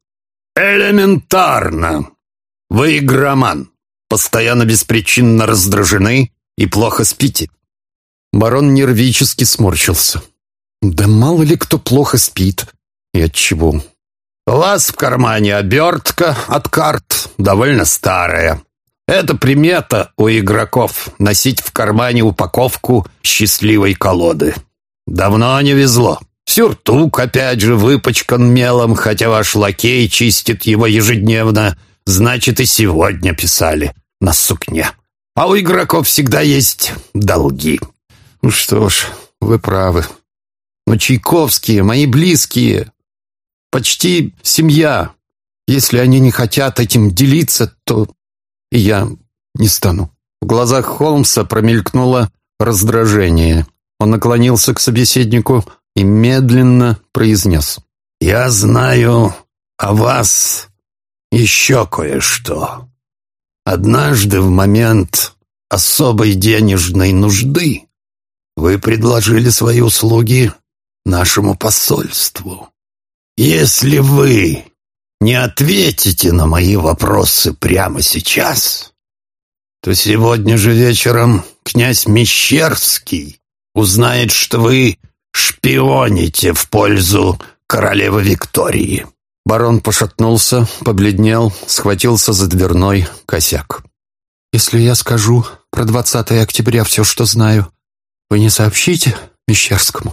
«Элементарно. Вы игроман. Постоянно беспричинно раздражены и плохо спите». Барон нервически сморщился. «Да мало ли кто плохо спит. И отчего?» «У вас в кармане обертка от карт, довольно старая. Это примета у игроков — носить в кармане упаковку счастливой колоды. Давно не везло. Сюртук, опять же, выпачкан мелом, хотя ваш лакей чистит его ежедневно. Значит, и сегодня писали на сукне. А у игроков всегда есть долги». «Ну что ж, вы правы. Но Чайковские, мои близкие, почти семья. Если они не хотят этим делиться, то и я не стану». В глазах Холмса промелькнуло раздражение. Он наклонился к собеседнику и медленно произнес. «Я знаю о вас еще кое-что. Однажды в момент особой денежной нужды вы предложили свои услуги нашему посольству. Если вы не ответите на мои вопросы прямо сейчас, то сегодня же вечером князь Мещерский узнает, что вы шпионите в пользу королевы Виктории». Барон пошатнулся, побледнел, схватился за дверной косяк. «Если я скажу про 20 октября все, что знаю, вы не сообщите Мещерскому?»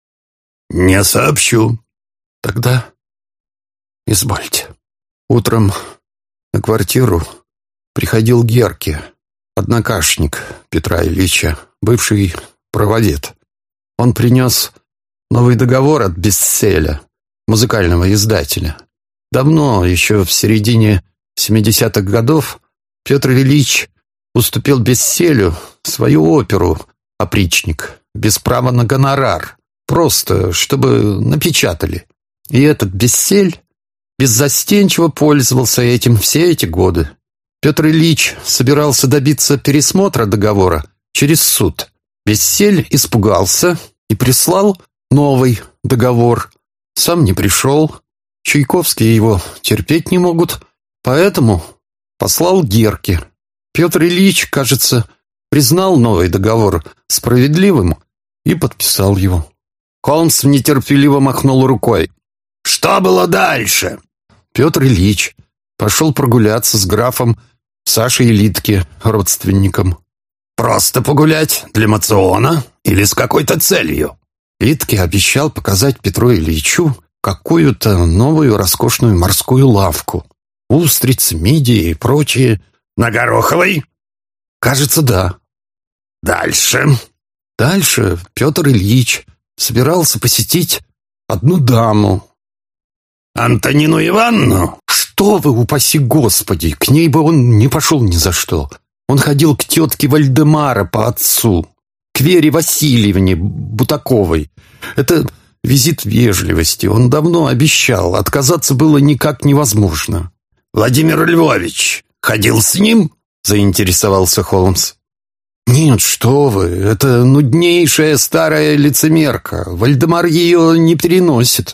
«Не сообщу». «Тогда извольте». Утром на квартиру приходил Герке, однокашник Петра Ильича, бывший правовед. Он принес новый договор от Бесселя, музыкального издателя. Давно, еще в середине 70-х годов, Петр Ильич уступил Бесселю свою оперу «Опричник» без права на гонорар, просто чтобы напечатали. И этот Бессель беззастенчиво пользовался этим все эти годы. Петр Ильич собирался добиться пересмотра договора через суд. Бессель испугался и прислал новый договор. Сам не пришел. Чайковские его терпеть не могут, поэтому послал Герке. Петр Ильич, кажется, признал новый договор справедливым и подписал его. Холмс нетерпеливо махнул рукой. Что было дальше? Петр Ильич пошел прогуляться с графом Сашей Литке, родственником. Просто погулять для мациона или с какой-то целью? Литке обещал показать Петру Ильичу какую-то новую роскошную морскую лавку. Устрицы, мидии и прочее. На Гороховой? Кажется, да. Дальше? Дальше Петр Ильич собирался посетить одну даму. Антонину Ивановну? Что вы, упаси Господи, к ней бы он не пошел ни за что. Он ходил к тетке Вальдемара по отцу, к Вере Васильевне Бутаковой. Это визит вежливости. Он давно обещал, отказаться было никак невозможно. Владимир Львович ходил с ним? Заинтересовался Холмс. Нет, что вы, это нуднейшая старая лицемерка. Вальдемар ее не переносит.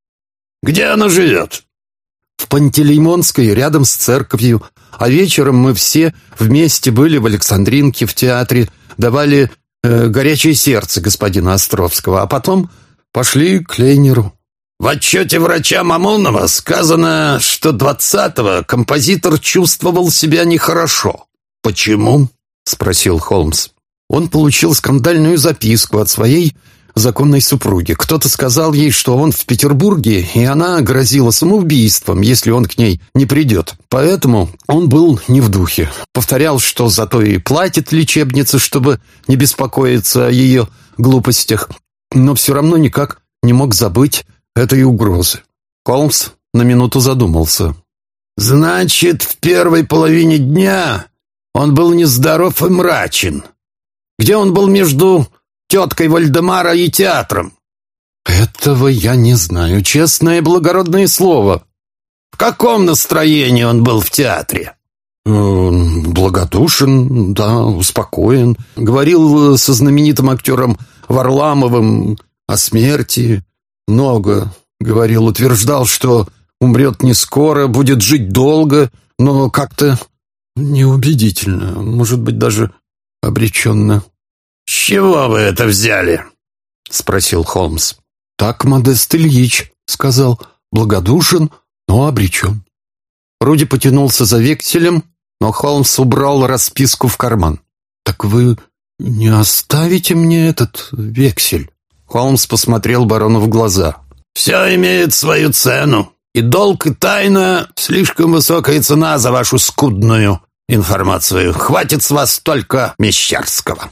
Где она живет? В Пантелеймонской, рядом с церковью. А вечером мы все вместе были в Александринке в театре, давали «Горячее сердце» господина Островского, а потом пошли к Лейнеру. В отчете врача Мамонова сказано, что 20-го композитор чувствовал себя нехорошо. Почему? Спросил Холмс. Он получил скандальную записку от своей законной супруги. Кто-то сказал ей, что он в Петербурге, и она грозила самоубийством, если он к ней не придет. Поэтому он был не в духе. Повторял, что зато и платит лечебнице, чтобы не беспокоиться о ее глупостях. Но все равно никак не мог забыть этой угрозы. Холмс на минуту задумался. Значит, в первой половине дня он был нездоров и мрачен. Где он был между теткой Вальдемара и театром? Этого я не знаю, честное благородное слово. В каком настроении он был в театре? Благодушен, да, успокоен. Говорил со знаменитым актером Варламовым о смерти. Много говорил, утверждал, что умрет не скоро, будет жить долго, но как-то неубедительно, может быть, даже обреченно. «С чего вы это взяли?» — спросил Холмс. «Так Модест Ильич сказал, благодушен, но обречен». Руди потянулся за векселем, но Холмс убрал расписку в карман. «Так вы не оставите мне этот вексель?» Холмс посмотрел барону в глаза. «Все имеет свою цену, и долг, и тайна — слишком высокая цена за вашу скудную информацию. Хватит с вас только Мещерского».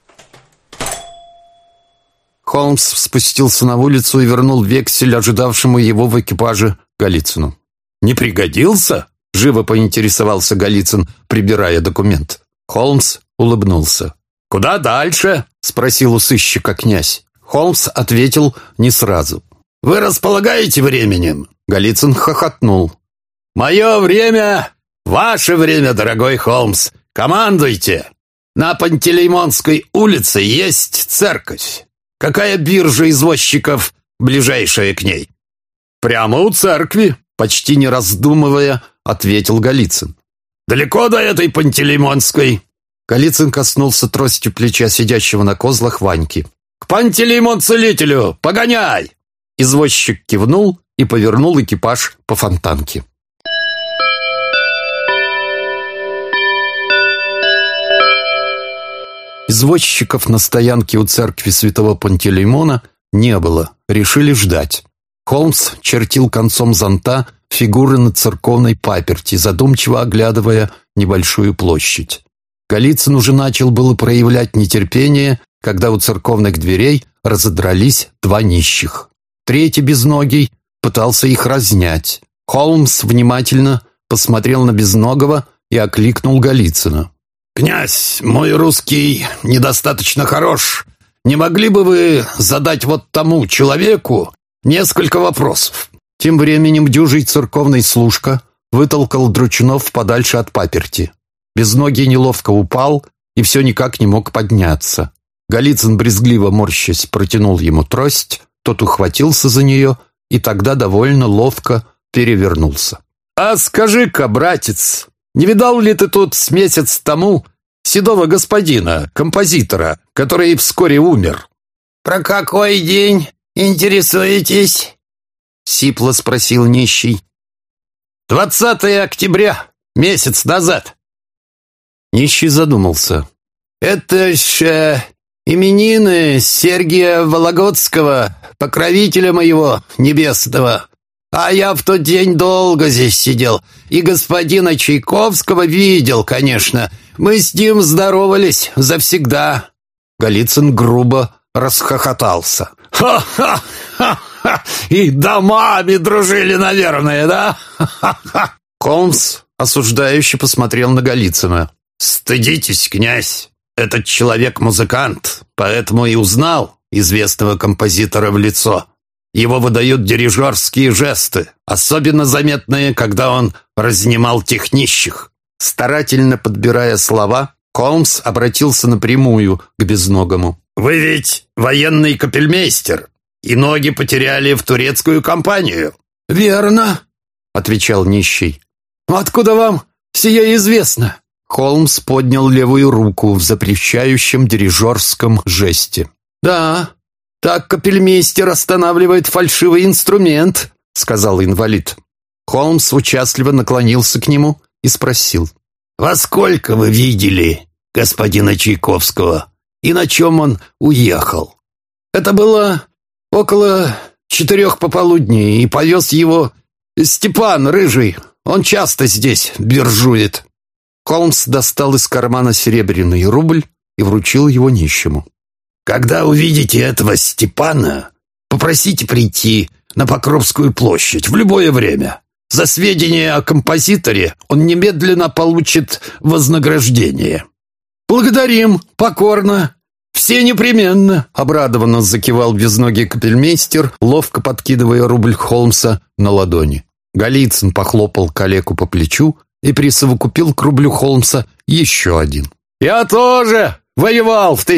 Холмс спустился на улицу и вернул вексель ожидавшему его в экипаже Голицыну. «Не пригодился?» — живо поинтересовался Голицын, прибирая документ. Холмс улыбнулся. «Куда дальше?» — спросил у сыщика князь. Холмс ответил не сразу. «Вы располагаете временем?» Голицын хохотнул. «Мое время — ваше время, дорогой Холмс. Командуйте. На Пантелеймонской улице есть церковь. Какая биржа извозчиков, ближайшая к ней?» «Прямо у церкви», — почти не раздумывая, ответил Голицын. «Далеко до этой Пантелеймонской?» Голицын коснулся тростью плеча сидящего на козлах Ваньки. «К Пантелеймон-целителю! Погоняй!» Извозчик кивнул и повернул экипаж по Фонтанке. Извозчиков на стоянке у церкви святого Пантелеймона не было, решили ждать. Холмс чертил концом зонта фигуры на церковной паперти, задумчиво оглядывая небольшую площадь. Голицын уже начал было проявлять нетерпение, когда у церковных дверей разодрались два нищих. Третий безногий пытался их разнять. Холмс внимательно посмотрел на безногого и окликнул Голицына. «Князь, мой русский недостаточно хорош. Не могли бы вы задать вот тому человеку несколько вопросов?» Тем временем дюжий церковный служка вытолкал Дручунов подальше от паперти. Безногий неловко упал и все никак не мог подняться. Голицын, брезгливо морщась, протянул ему трость, тот ухватился за нее и тогда довольно ловко перевернулся. «А скажи-ка, братец, не видал ли ты тут с месяц тому седого господина, композитора, который вскоре умер?» «Про какой день интересуетесь?» — сипло спросил нищий. 20 октября, месяц назад». Нищий задумался. «Это ж именины Сергия Вологодского, покровителя моего небесного. А я в тот день долго здесь сидел, и господина Чайковского видел, конечно. Мы с ним здоровались завсегда». Голицын грубо расхохотался. «Ха-ха-ха-ха! И домами дружили, наверное, да? Ха-ха-ха!» Холмс осуждающе посмотрел на Голицына. «Стыдитесь, князь! Этот человек музыкант, поэтому и узнал известного композитора в лицо. Его выдают дирижерские жесты, особенно заметные, когда он разнимал тех нищих». Старательно подбирая слова, Холмс обратился напрямую к безногому. «Вы ведь военный капельмейстер, и ноги потеряли в турецкую кампанию». «Верно», — отвечал нищий. «Откуда вам сие известно?» Холмс поднял левую руку в запрещающем дирижерском жесте. «Да, так капельмейстер останавливает фальшивый инструмент», — сказал инвалид. Холмс участливо наклонился к нему и спросил. «Во сколько вы видели господина Чайковского, и на чем он уехал?» «Это было около 4 пополудни, и повез его Степан Рыжий. Он часто здесь биржует». Холмс достал из кармана серебряный рубль и вручил его нищему. «Когда увидите этого Степана, попросите прийти на Покровскую площадь в любое время. За сведения о композиторе он немедленно получит вознаграждение». «Благодарим, покорно. Все непременно», — обрадованно закивал безногий капельмейстер, ловко подкидывая рубль Холмса на ладони. Голицын похлопал калеку по плечу и присовокупил к рублю Холмса еще один. «Я тоже воевал в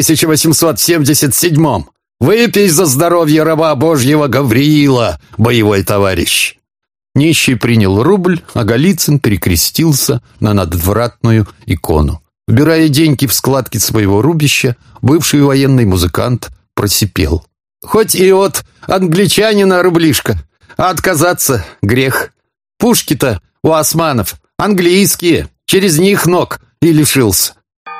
1877-м. Выпей за здоровье раба Божьего Гавриила, боевой товарищ». Нищий принял рубль, а Голицын перекрестился на надвратную икону. Убирая деньги в складки своего рубища, бывший военный музыкант просипел. «Хоть и от англичанина рублишка, а отказаться грех. Пушки-то у османов английские, через них ног и лишился».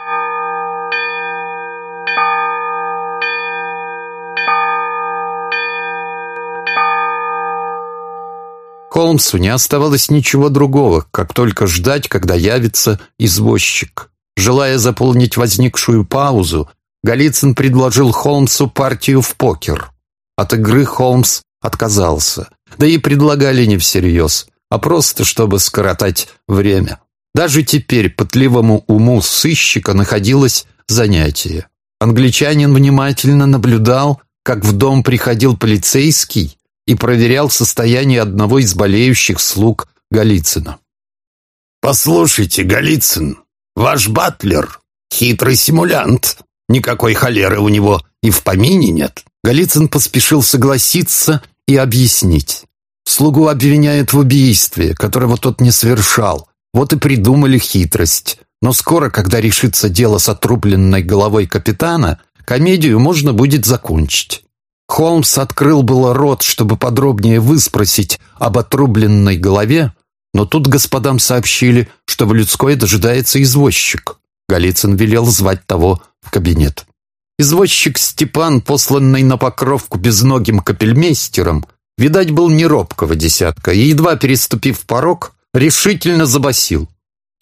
Холмсу не оставалось ничего другого, как только ждать, когда явится извозчик. Желая заполнить возникшую паузу, Голицын предложил Холмсу партию в покер. От игры Холмс отказался, да и предлагали не всерьез, а просто чтобы скоротать время. Даже теперь пытливому уму сыщика находилось занятие. Англичанин внимательно наблюдал, как в дом приходил полицейский и проверял состояние одного из болеющих слуг Голицына. «Послушайте, Голицын, ваш батлер — хитрый симулянт. Никакой холеры у него и в помине нет». Голицын поспешил согласиться и объяснить. Слугу обвиняют в убийстве, которого тот не совершал. Вот и придумали хитрость. Но скоро, когда решится дело с отрубленной головой капитана, комедию можно будет закончить. Холмс открыл было рот, чтобы подробнее выспросить об отрубленной голове, но тут господам сообщили, что в людской дожидается извозчик. Голицын велел звать того в кабинет. Извозчик Степан, посланный на Покровку безногим капельмейстером, видать, был не робкого десятка, и, едва переступив порог, решительно забасил.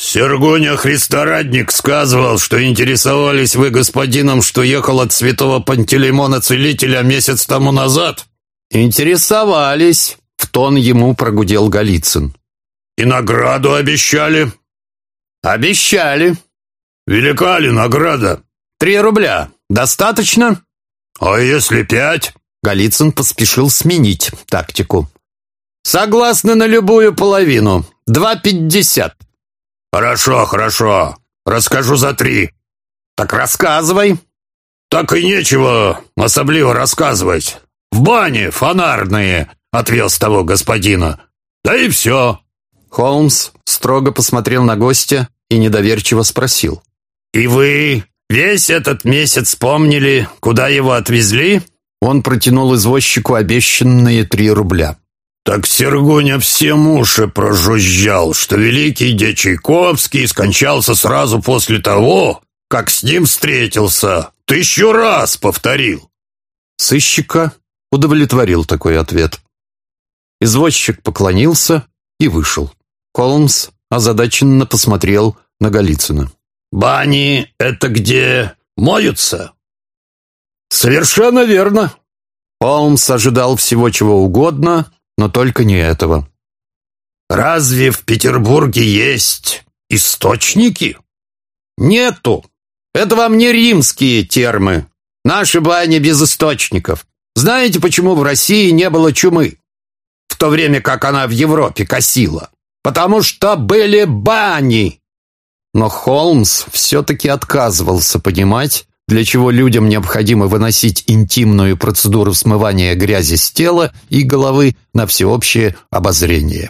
Сергуня Христорадник сказывал, что интересовались вы господином, что ехал от святого Пантелеймона Целителя месяц тому назад. Интересовались, в тон ему прогудел Голицын. И награду обещали? Обещали. Велика ли награда? 3 рубля. Достаточно? А если 5? Голицын поспешил сменить тактику. Согласны на любую половину. 2,50. Хорошо. Расскажу за 3. Так рассказывай. Так и нечего особливо рассказывать. В бане фонарные отвез того господина. Да и все. Холмс строго посмотрел на гостя и недоверчиво спросил. И вы весь этот месяц помнили, куда его отвезли? Он протянул извозчику обещанные 3 рубля. Так Сергуня всем уши прожужжал, что великий дед Чайковский скончался сразу после того, как с ним встретился. 1000 раз повторил. Сыщика удовлетворил такой ответ. Извозчик поклонился и вышел. Холмс озадаченно посмотрел на Голицына. «Бани — это где моются?» «Совершенно верно». Холмс ожидал всего чего угодно, но только не этого. «Разве в Петербурге есть источники?» «Нету. Это вам не римские термы. Наши бани без источников. Знаете, почему в России не было чумы? В то время как она в Европе косила. Потому что были бани». Но Холмс все-таки отказывался понимать, для чего людям необходимо выносить интимную процедуру смывания грязи с тела и головы на всеобщее обозрение.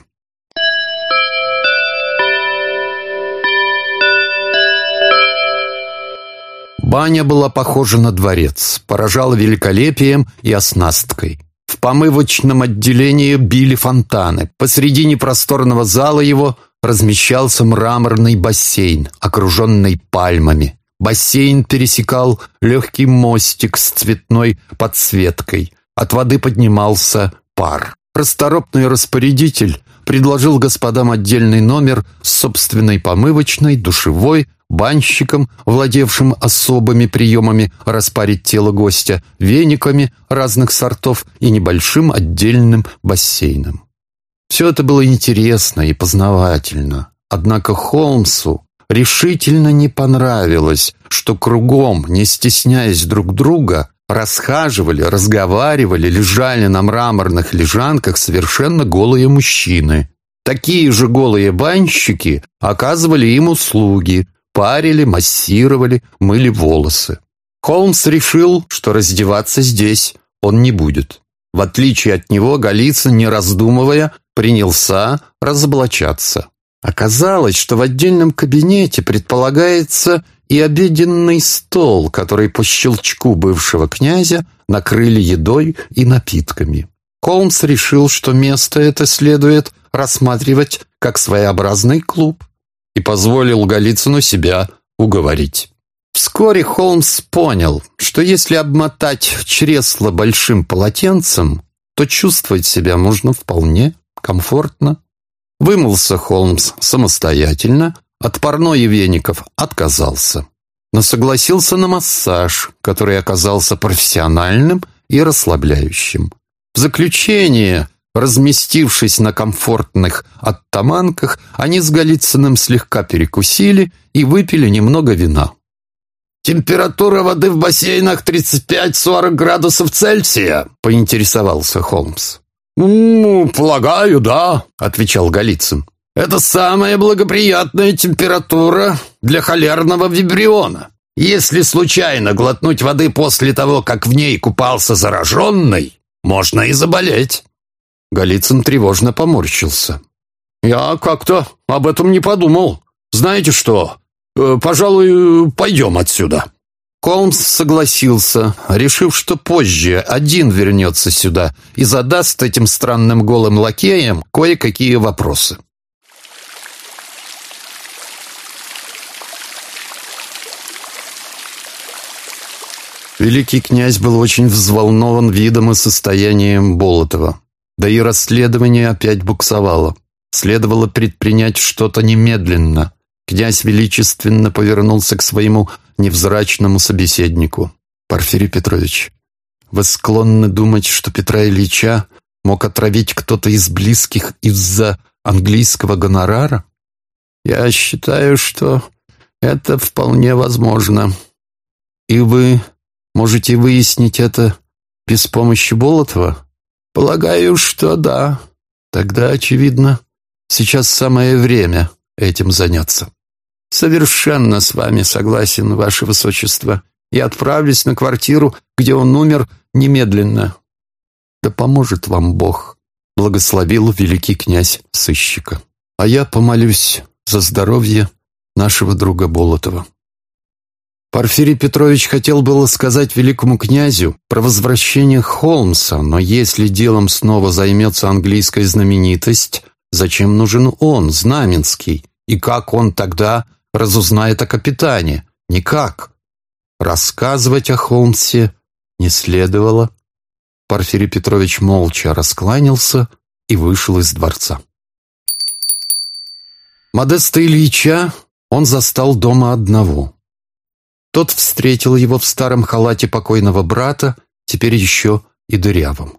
Баня была похожа на дворец, поражала великолепием и оснасткой. В помывочном отделении били фонтаны. Посредине просторного зала его размещался мраморный бассейн, окруженный пальмами. Бассейн пересекал легкий мостик с цветной подсветкой. От воды поднимался пар. Расторопный распорядитель предложил господам отдельный номер с собственной помывочной, душевой, банщиком, владевшим особыми приемами распарить тело гостя, вениками разных сортов и небольшим отдельным бассейном. Все это было интересно и познавательно. Однако Холмсу решительно не понравилось, что кругом, не стесняясь друг друга, расхаживали, разговаривали, лежали на мраморных лежанках совершенно голые мужчины. Такие же голые банщики оказывали им услуги, парили, массировали, мыли волосы. Холмс решил, что раздеваться здесь он не будет. В отличие от него, Голицын, не раздумывая, принялся разоблачаться. Оказалось, что в отдельном кабинете предполагается и обеденный стол, который по щелчку бывшего князя накрыли едой и напитками. Холмс решил, что место это следует рассматривать как своеобразный клуб, и позволил Голицыну себя уговорить. Вскоре Холмс понял, что если обмотать чресло большим полотенцем, то чувствовать себя можно вполне комфортно. Вымылся Холмс самостоятельно, от парной и веников отказался, но согласился на массаж, который оказался профессиональным и расслабляющим. В заключение, разместившись на комфортных оттаманках, они с Голицыным слегка перекусили и выпили немного вина. «Температура воды в бассейнах 35-40 градусов Цельсия?» — поинтересовался Холмс. «Полагаю, да», — отвечал Голицын. «Это самая благоприятная температура для холерного вибриона. Если случайно глотнуть воды после того, как в ней купался зараженный, можно и заболеть». Голицын тревожно поморщился. «Я как-то об этом не подумал. Знаете что, пожалуй, пойдем отсюда». Холмс согласился, решив, что позже один вернется сюда и задаст этим странным голым лакеям кое-какие вопросы. Великий князь был очень взволнован видом и состоянием Болотова. Да и расследование опять буксовало. Следовало предпринять что-то немедленно. Князь величественно повернулся к своему невзрачному собеседнику. «Порфирий Петрович, вы склонны думать, что Петра Ильича мог отравить кто-то из близких из-за английского гонорара?» «Я считаю, что это вполне возможно. И вы можете выяснить это без помощи Болотова?» «Полагаю, что да». «Тогда, очевидно, сейчас самое время этим заняться». «Совершенно с вами согласен, ваше высочество. Я отправлюсь на квартиру, где он умер, немедленно». «Да поможет вам Бог», — благословил великий князь сыщика. «А я помолюсь за здоровье нашего друга Болотова». Порфирий Петрович хотел было сказать великому князю про возвращение Холмса, но если делом снова займется английская знаменитость, зачем нужен он, Знаменский, и как он тогда разузнает о капитане? Никак. Рассказывать о Холмсе не следовало. Порфирий Петрович молча раскланялся и вышел из дворца. Модеста Ильича он застал дома одного. Тот встретил его в старом халате покойного брата, теперь еще и дырявым.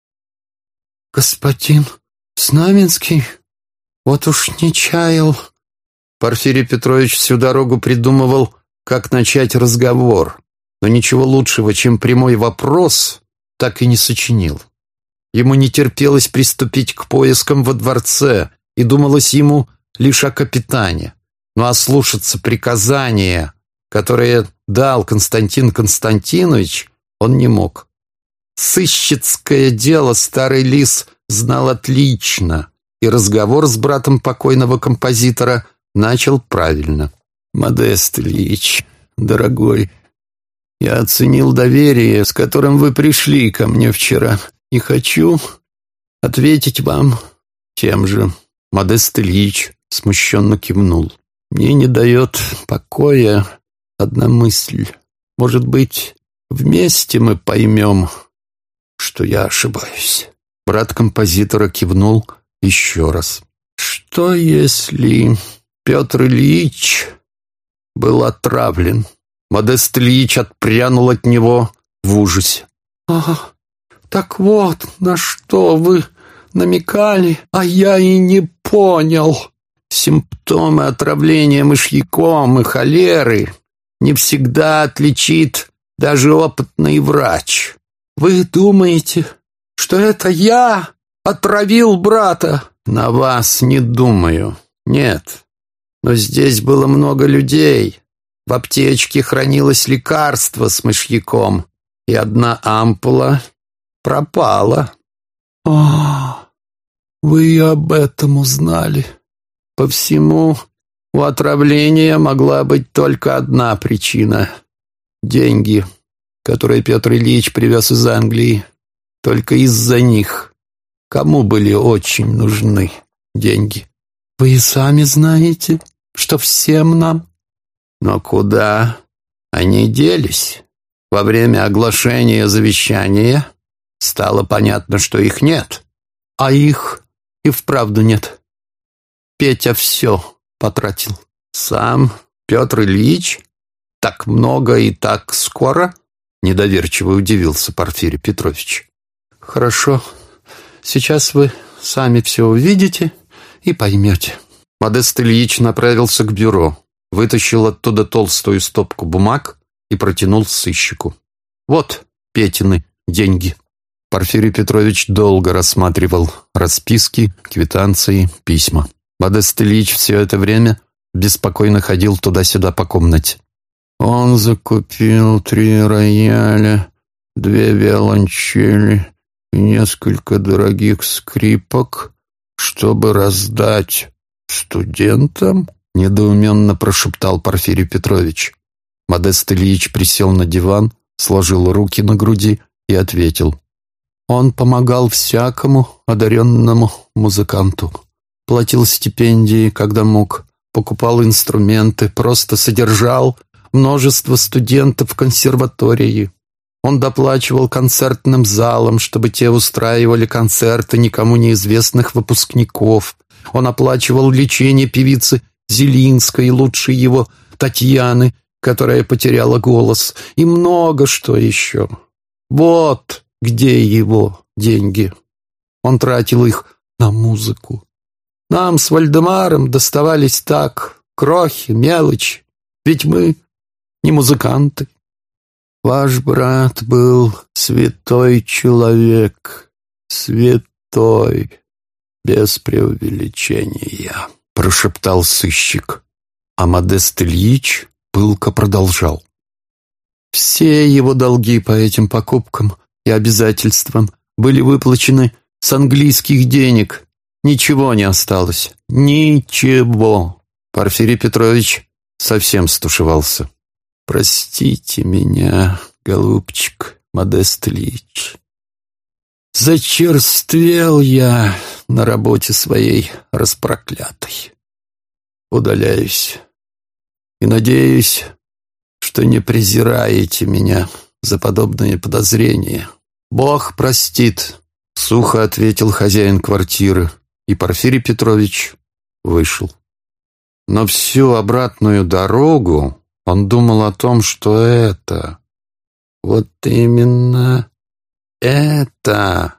«Господин Знаменский, вот уж не чаял». Порфирий Петрович всю дорогу придумывал, как начать разговор, но ничего лучшего, чем прямой вопрос, так и не сочинил. Ему не терпелось приступить к поискам во дворце, и думалось ему лишь о капитане, но ослушаться приказания, которое дал Константин Константинович, он не мог. Сыщицкое дело старый лис знал отлично, и разговор с братом покойного композитора начал правильно. «Модест Ильич, дорогой, я оценил доверие, с которым вы пришли ко мне вчера, и хочу ответить вам тем же». Модест Ильич смущенно кивнул. «Мне не дает покоя одна мысль. Может быть, вместе мы поймем, что я ошибаюсь». Брат композитора кивнул еще раз. «Что если Петр Ильич был отравлен?» Модест Ильич отпрянул от него в ужасе. «Ага, так вот, на что вы намекали, а я и не понял». Симптомы отравления мышьяком и холеры не всегда отличит даже опытный врач. «Вы думаете, что это я отравил брата?» «На вас не думаю, нет. Но здесь было много людей. В аптечке хранилось лекарство с мышьяком, и одна ампула пропала». «А, вы об этом узнали?» «По всему, у отравления могла быть только одна причина — деньги, которые Петр Ильич привез из Англии. Только из-за них. Кому были очень нужны деньги?» «Вы и сами знаете, что всем нам». «Но куда они делись? Во время оглашения завещания стало понятно, что их нет». «А их и вправду нет. Петя все потратил. Сам Петр Ильич? Так много и так скоро?» Недоверчиво удивился Порфирий Петрович. «Хорошо. Сейчас вы сами все увидите и поймете». Модест Ильич направился к бюро, вытащил оттуда толстую стопку бумаг и протянул сыщику. «Вот Петины деньги». Порфирий Петрович долго рассматривал расписки, квитанции, письма. Модест Ильич все это время беспокойно ходил туда-сюда по комнате. «Он закупил 3 рояля, 2 виолончели и несколько дорогих скрипок, чтобы раздать студентам?» — недоуменно прошептал Порфирий Петрович. Модест Ильич присел на диван, сложил руки на груди и ответил. «Он помогал всякому одаренному музыканту. Платил стипендии, когда мог, покупал инструменты, просто содержал множество студентов в консерватории. Он доплачивал концертным залам, чтобы те устраивали концерты никому неизвестных выпускников. Он оплачивал лечение певицы Зелинской, лучшей его Татьяны, которая потеряла голос, и много что еще. Вот где его деньги. Он тратил их на музыку. Нам с Вальдемаром доставались так крохи, мелочи, ведь мы не музыканты. Ваш брат был святой человек, святой, без преувеличения, прошептал сыщик. А Модест Ильич пылко продолжал. Все его долги по этим покупкам и обязательствам были выплачены с английских денег. Ничего не осталось. Ничего. Порфирий Петрович совсем стушевался. «Простите меня, голубчик Модест Ильич. Зачерствел я на работе своей распроклятой. Удаляюсь и надеюсь, что не презираете меня за подобные подозрения. Бог простит», — сухо ответил хозяин квартиры, и Порфирий Петрович вышел. Но всю обратную дорогу он думал о том, что это, вот именно это,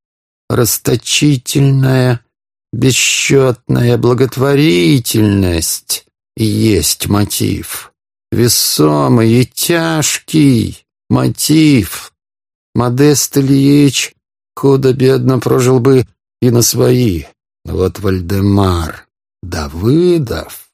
расточительная, бесчетная благотворительность и есть мотив, весомый и тяжкий мотив. Модест Ильич худо-бедно прожил бы и на свои. Вот Вальдемар Давыдов,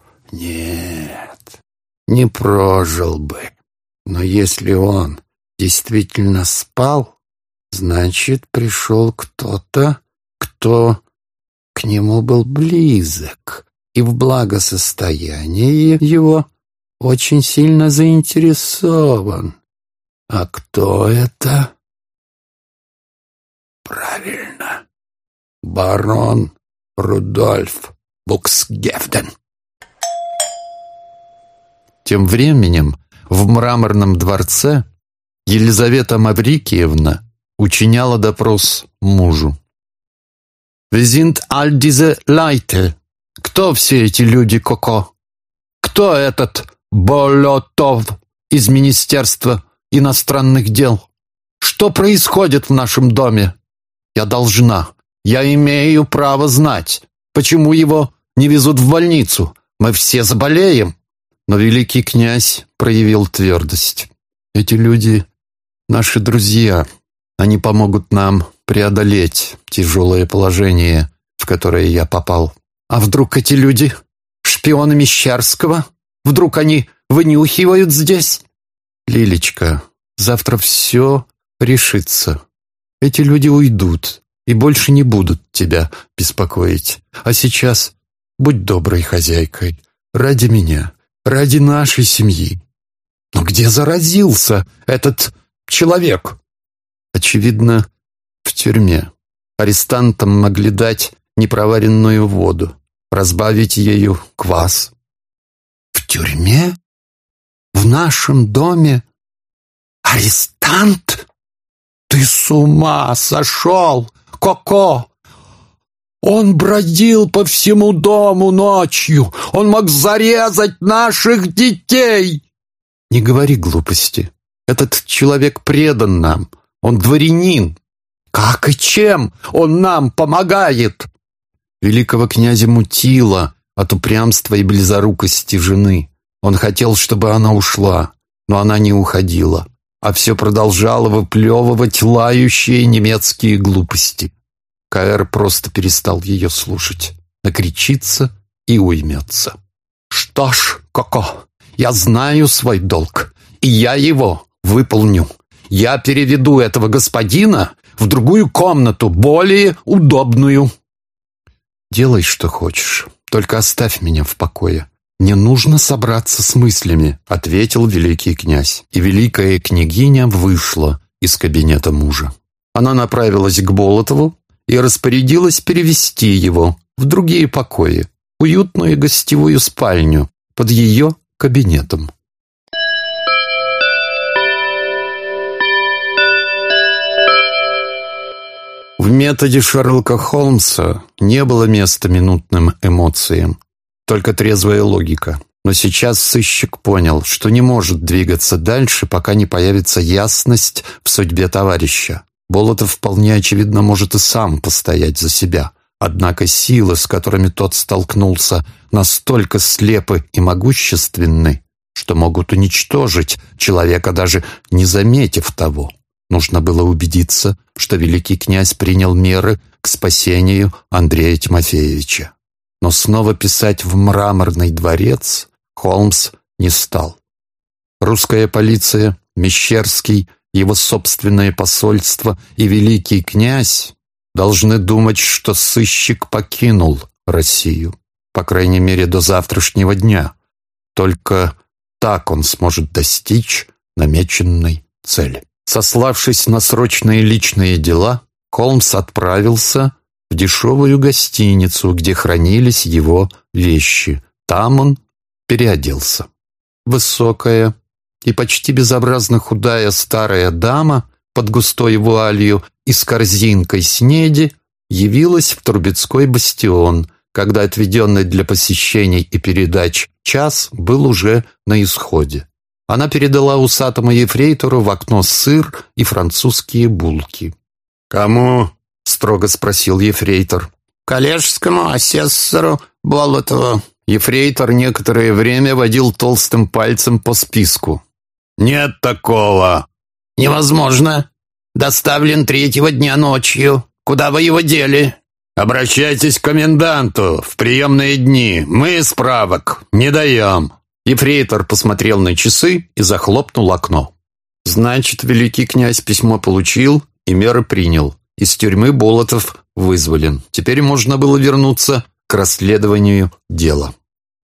нет, не прожил бы. Но если он действительно спал, значит, пришел кто-то, кто к нему был близок и в благосостоянии его очень сильно заинтересован. А кто это? Правильно, барон Рудольф Буксгефтен. Тем временем в мраморном дворце Елизавета Маврикиевна учиняла допрос мужу. «Wir sind all diese Leute». Кто все эти люди, Коко? Кто этот Болотов из Министерства иностранных дел? Что происходит в нашем доме? Я имею право знать, почему его не везут в больницу. Мы все заболеем. Но великий князь проявил твердость. Эти люди — наши друзья. Они помогут нам преодолеть тяжелое положение, в которое я попал. А вдруг эти люди — шпионы Мещерского? Вдруг они вынюхивают здесь? Лилечка, завтра все решится. Эти люди уйдут и больше не будут тебя беспокоить. А сейчас будь доброй хозяйкой. Ради меня, ради нашей семьи. Но где заразился этот человек? Очевидно, в тюрьме. Арестантам могли дать непроваренную воду, разбавить ею квас. В тюрьме? В нашем доме? Арестант? Ты с ума сошел, Коко! Он бродил по всему дому ночью. Он мог зарезать наших детей. Не говори глупости. Этот человек предан нам. Он дворянин. Как и чем он нам помогает? Великого князя мутило от упрямства и близорукости жены. Он хотел, чтобы она ушла, но она не уходила, а все продолжала выплевывать лающие немецкие глупости. К.Р. просто перестал ее слушать, накричится и уймется. Что ж, Коко, я знаю свой долг, и я его выполню. Я переведу этого господина в другую комнату, более удобную. Делай, что хочешь, только оставь меня в покое. Мне нужно собраться с мыслями, ответил великий князь. И великая княгиня вышла из кабинета мужа. Она направилась к Болотову и распорядилась перевести его в другие покои, уютную гостевую спальню под ее кабинетом. В методе Шерлока Холмса не было места минутным эмоциям. только трезвая логика. Но сейчас сыщик понял, что не может двигаться дальше, пока не появится ясность в судьбе товарища. Болотов вполне очевидно может и сам постоять за себя. Однако силы, с которыми тот столкнулся, настолько слепы и могущественны, что могут уничтожить человека, даже не заметив того. Нужно было убедиться, что великий князь принял меры к спасению Андрея Тимофеевича. Но снова писать в Мраморный дворец Холмс не стал. Русская полиция, Мещерский, его собственное посольство и великий князь должны думать, что сыщик покинул Россию, по крайней мере, до завтрашнего дня. Только так он сможет достичь намеченной цели. Сославшись на срочные личные дела, Холмс отправился в дешевую гостиницу, где хранились его вещи. Там он переоделся. Высокая и почти безобразно худая старая дама под густой вуалью и с корзинкой снеди явилась в Трубецкой бастион, когда отведенный для посещений и передач час был уже на исходе. Она передала усатому ефрейтору в окно сыр и французские булки. «Кому?» — строго спросил ефрейтор. «Коллежскому асессору Болотову». Ефрейтор некоторое время водил толстым пальцем по списку. «Нет такого». «Невозможно. Доставлен 3-го дня ночью. Куда вы его дели?» «Обращайтесь к коменданту в приемные дни. Мы справок не даем». Ефрейтор посмотрел на часы и захлопнул окно. Значит, великий князь письмо получил и меры принял. Из тюрьмы Болотов вызволен. Теперь можно было вернуться к расследованию дела.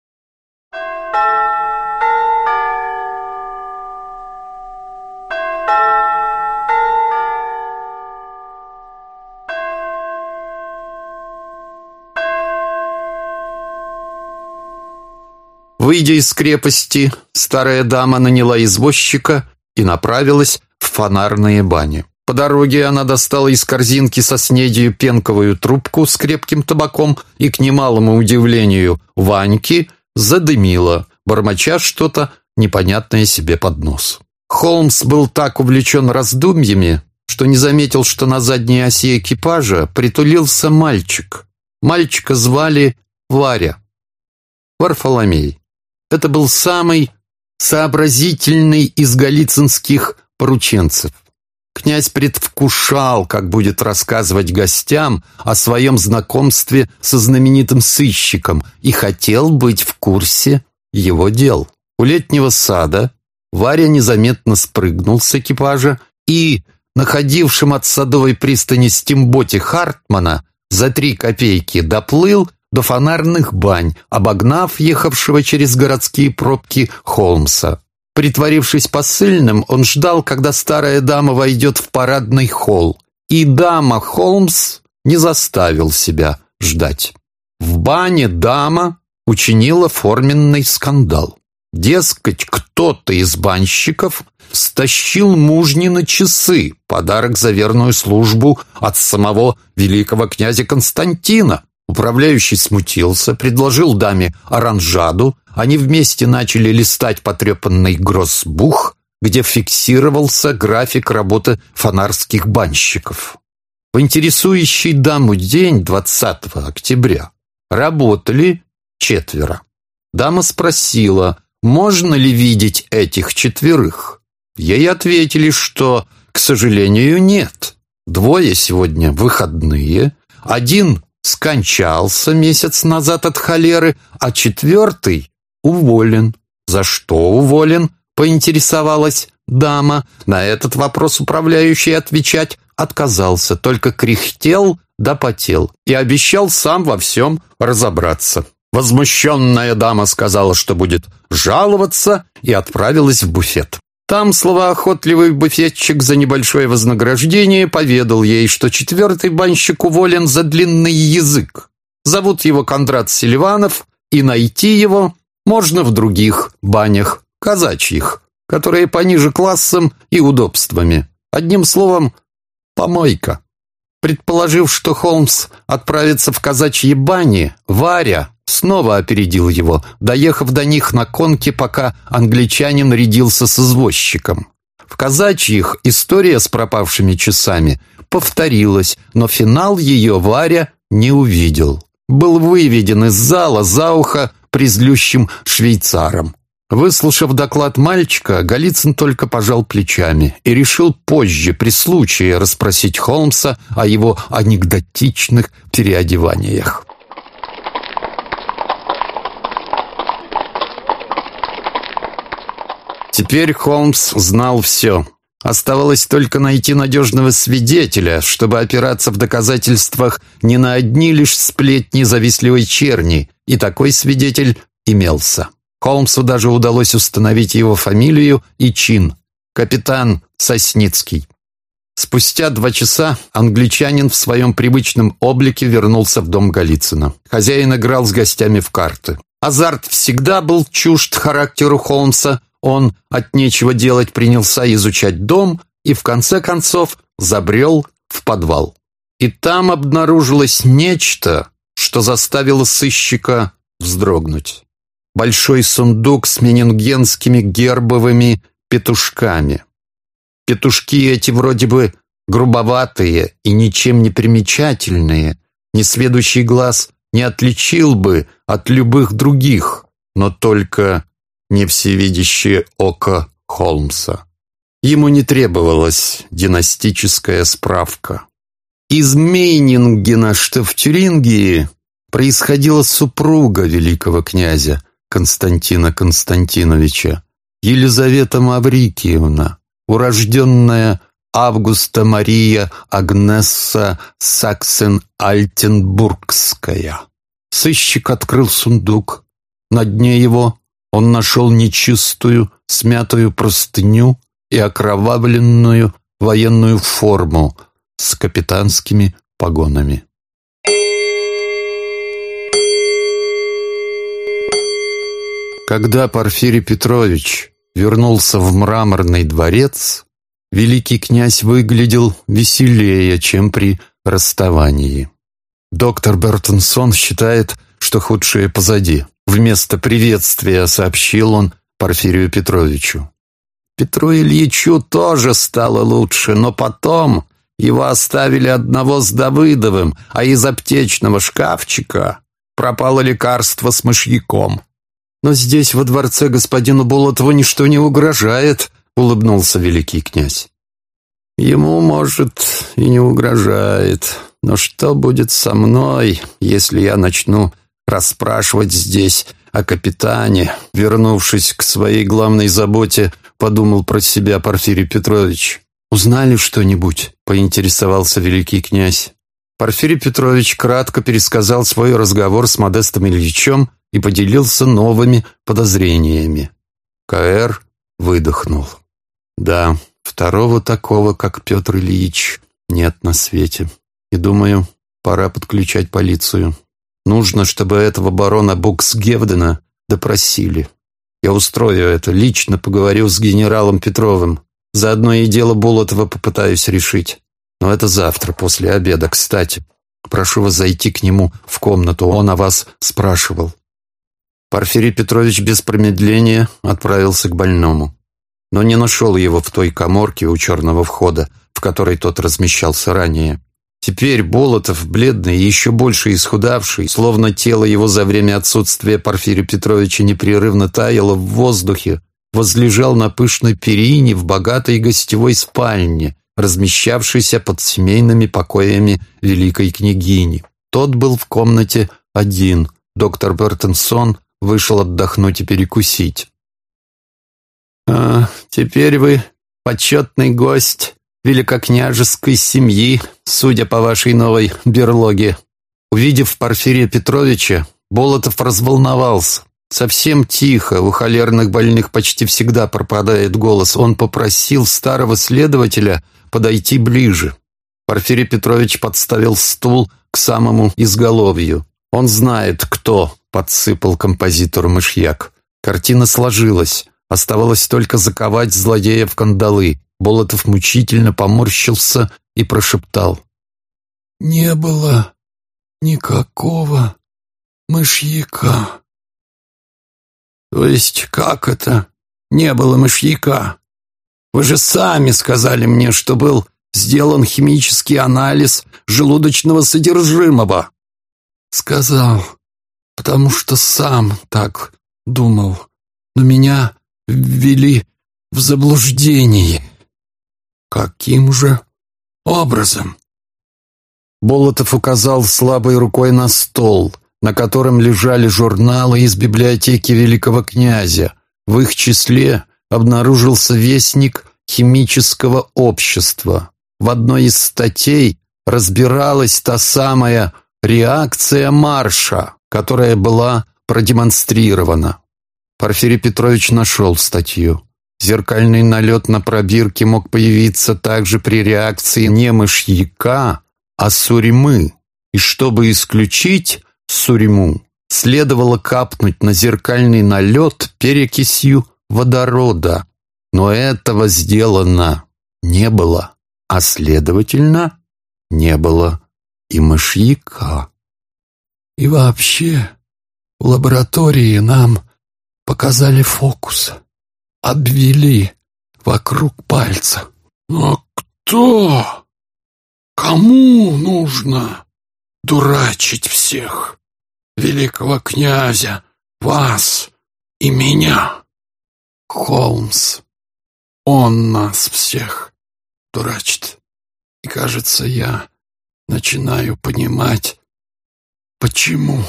Выйдя из крепости, старая дама наняла извозчика и направилась в фонарные бани. По дороге она достала из корзинки со снедью пенковую трубку с крепким табаком и, к немалому удивлению Ваньки, задымила, бормоча что-то непонятное себе под нос. Холмс был так увлечен раздумьями, что не заметил, что на задней оси экипажа притулился мальчик. Мальчика звали Варя. Варфоломей. Это был самый сообразительный из голицынских порученцев. Князь предвкушал, как будет рассказывать гостям о своем знакомстве со знаменитым сыщиком и хотел быть в курсе его дел. У летнего сада Варя незаметно спрыгнул с экипажа и, находившим от садовой пристани стимботе Хартмана, за 3 копейки доплыл до фонарных бань, обогнав ехавшего через городские пробки Холмса. Притворившись посыльным, он ждал, когда старая дама войдет в парадный холл. И дама Холмс не заставил себя ждать. В бане дама учинила форменный скандал. Дескать, кто-то из банщиков стащил мужнины часы, подарок за верную службу от самого великого князя Константина. Управляющий смутился, предложил даме оранжаду. Они вместе начали листать потрепанный гроссбух, где фиксировался график работы фонарских банщиков. В интересующий даму день 20 октября работали 4. Дама спросила, можно ли видеть этих 4. Ей ответили, что, к сожалению, нет. 2 сегодня выходные, 1 скончался месяц назад от холеры, а 4 уволен. За что уволен, поинтересовалась дама. На этот вопрос управляющий отвечать отказался, только кряхтел да потел и обещал сам во всем разобраться. Возмущенная дама сказала, что будет жаловаться, и отправилась в буфет. Там словоохотливый буфетчик за небольшое вознаграждение поведал ей, что 4 банщик уволен за длинный язык. Зовут его Кондрат Селиванов, и найти его можно в других банях, казачьих, которые пониже классом и удобствами. Одним словом, помойка. Предположив, что Холмс отправится в казачьи бани, Варя снова опередил его, доехав до них на конке, пока англичанин рядился с извозчиком. В казачьих история с пропавшими часами повторилась, но финал ее Варя не увидел. Был выведен из зала за ухо призлющим швейцаром. Выслушав доклад мальчика, Голицын только пожал плечами и решил позже, при случае, расспросить Холмса о его анекдотичных переодеваниях. Теперь Холмс знал все. Оставалось только найти надежного свидетеля, чтобы опираться в доказательствах не на одни лишь сплетни завистливой черни, и такой свидетель имелся. Холмсу даже удалось установить его фамилию и чин – капитан Сосницкий. Спустя 2 часа англичанин в своем привычном облике вернулся в дом Голицына. Хозяин играл с гостями в карты. Азарт всегда был чужд характеру Холмса. Он от нечего делать принялся изучать дом и в конце концов забрел в подвал. И там обнаружилось нечто, что заставило сыщика вздрогнуть. Большой сундук с менингенскими гербовыми петушками. Петушки эти вроде бы грубоватые и ничем не примечательные, несведущий глаз не отличил бы от любых других, но только не всевидящее око Холмса. Ему не требовалась династическая справка. Из Мейнингена, что в Тюрингии, происходила супруга великого князя Константина Константиновича, Елизавета Маврикиевна, урожденная Августа Мария Агнесса Саксен-Альтенбургская. Сыщик открыл сундук. На дне его он нашел нечистую, смятую простыню и окровавленную военную форму с капитанскими погонами. Когда Порфирий Петрович вернулся в Мраморный дворец, великий князь выглядел веселее, чем при расставании. Доктор Бертенсон считает, что худшее позади. Вместо приветствия сообщил он Порфирию Петровичу. Петру Ильичу тоже стало лучше, но потом его оставили одного с Давыдовым, а из аптечного шкафчика пропало лекарство с мышьяком. «Но здесь, во дворце, господину Болотову ничто не угрожает», — улыбнулся великий князь. «Ему, может, и не угрожает, но что будет со мной, если я начну расспрашивать здесь о капитане?» Вернувшись к своей главной заботе, подумал про себя Порфирий Петрович. «Узнали что-нибудь?» — поинтересовался великий князь. Порфирий Петрович кратко пересказал свой разговор с Модестом Ильичем и поделился новыми подозрениями. К.Р. выдохнул. «Да, второго такого, как Петр Ильич, нет на свете. И думаю, пора подключать полицию. Нужно, чтобы этого барона Буксгевдена допросили. Я устрою это, лично поговорю с генералом Петровым. Заодно и дело Болотова попытаюсь решить. Но это завтра, после обеда, кстати. Прошу вас зайти к нему в комнату, он о вас спрашивал». Порфирий Петрович без промедления отправился к больному, но не нашел его в той каморке у черного входа, в которой тот размещался ранее. Теперь Болотов, бледный и еще больше исхудавший, словно тело его за время отсутствия Порфирия Петровича непрерывно таяло в воздухе, возлежал на пышной перине в богатой гостевой спальне, размещавшейся под семейными покоями великой княгини. Тот был в комнате один. Доктор Бертенсон вышел отдохнуть и перекусить. «Теперь вы почетный гость великокняжеской семьи, судя по вашей новой берлоге». Увидев Порфирия Петровича, Болотов разволновался. Совсем тихо, у холерных больных почти всегда пропадает голос. Он попросил старого следователя подойти ближе. Порфирий Петрович подставил стул к самому изголовью. Он знает, кто подсыпал композитору мышьяк. Картина сложилась. Оставалось только заковать злодея в кандалы. Болотов мучительно поморщился и прошептал. не было никакого мышьяка». «То есть как это не было мышьяка? Вы же сами сказали мне, что был сделан химический анализ желудочного содержимого». «Сказал, потому что сам так думал, но меня ввели в заблуждение». «Каким же образом?» Болотов указал слабой рукой на стол, на котором лежали журналы из библиотеки великого князя. В их числе обнаружился вестник химического общества. В одной из статей разбиралась та самая реакция Марша, которая была продемонстрирована. Порфирий Петрович нашел статью. Зеркальный налет на пробирке мог появиться также при реакции не мышьяка, а сурьмы. И чтобы исключить сурьму, следовало капнуть на зеркальный налет перекисью водорода. Но этого сделано не было, а следовательно, не было и мышьяка. «И вообще, в лаборатории нам показали фокус, обвели вокруг пальца. Но кто? Кому нужно дурачить всех? Великого князя, вас и меня? Холмс, он нас всех дурачит. И, кажется, я начинаю понимать, почему».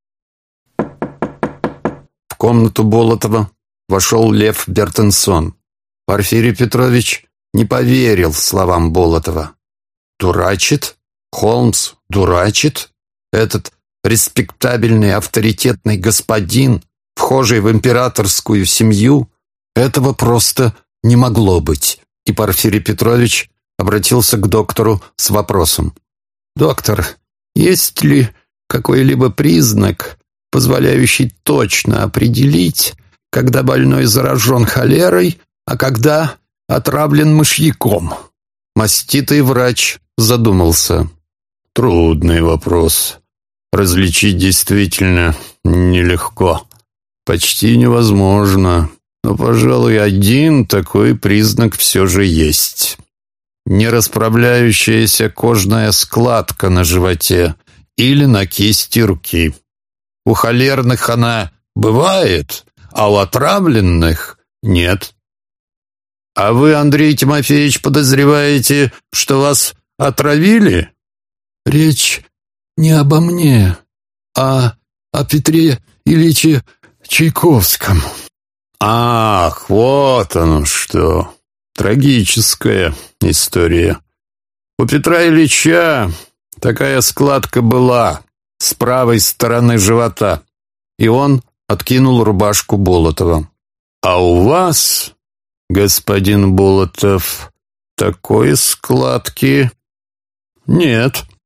В комнату Болотова вошел Лев Бертенсон. Порфирий Петрович не поверил словам Болотова. «Дурачит? Холмс дурачит? Этот респектабельный авторитетный господин, вхожий в императорскую семью? Этого просто не могло быть». И Порфирий Петрович обратился к доктору с вопросом. «Доктор, есть ли какой-либо признак, позволяющий точно определить, когда больной заражен холерой, а когда отравлен мышьяком?» Маститый врач задумался. «Трудный вопрос. Различить действительно нелегко. Почти невозможно. Но, пожалуй, один такой признак все же есть. Нерасправляющаяся кожная складка на животе или на кисти руки. У холерных она бывает, а у отравленных нет. А вы, Андрей Тимофеевич, подозреваете, что вас отравили?» «Речь не обо мне, а о Петре Ильиче Чайковском». «Ах, вот оно что! Трагическая история. У Петра Ильича такая складка была с правой стороны живота, и он откинул рубашку Болотова. А у вас, господин Болотов, такой складки нет».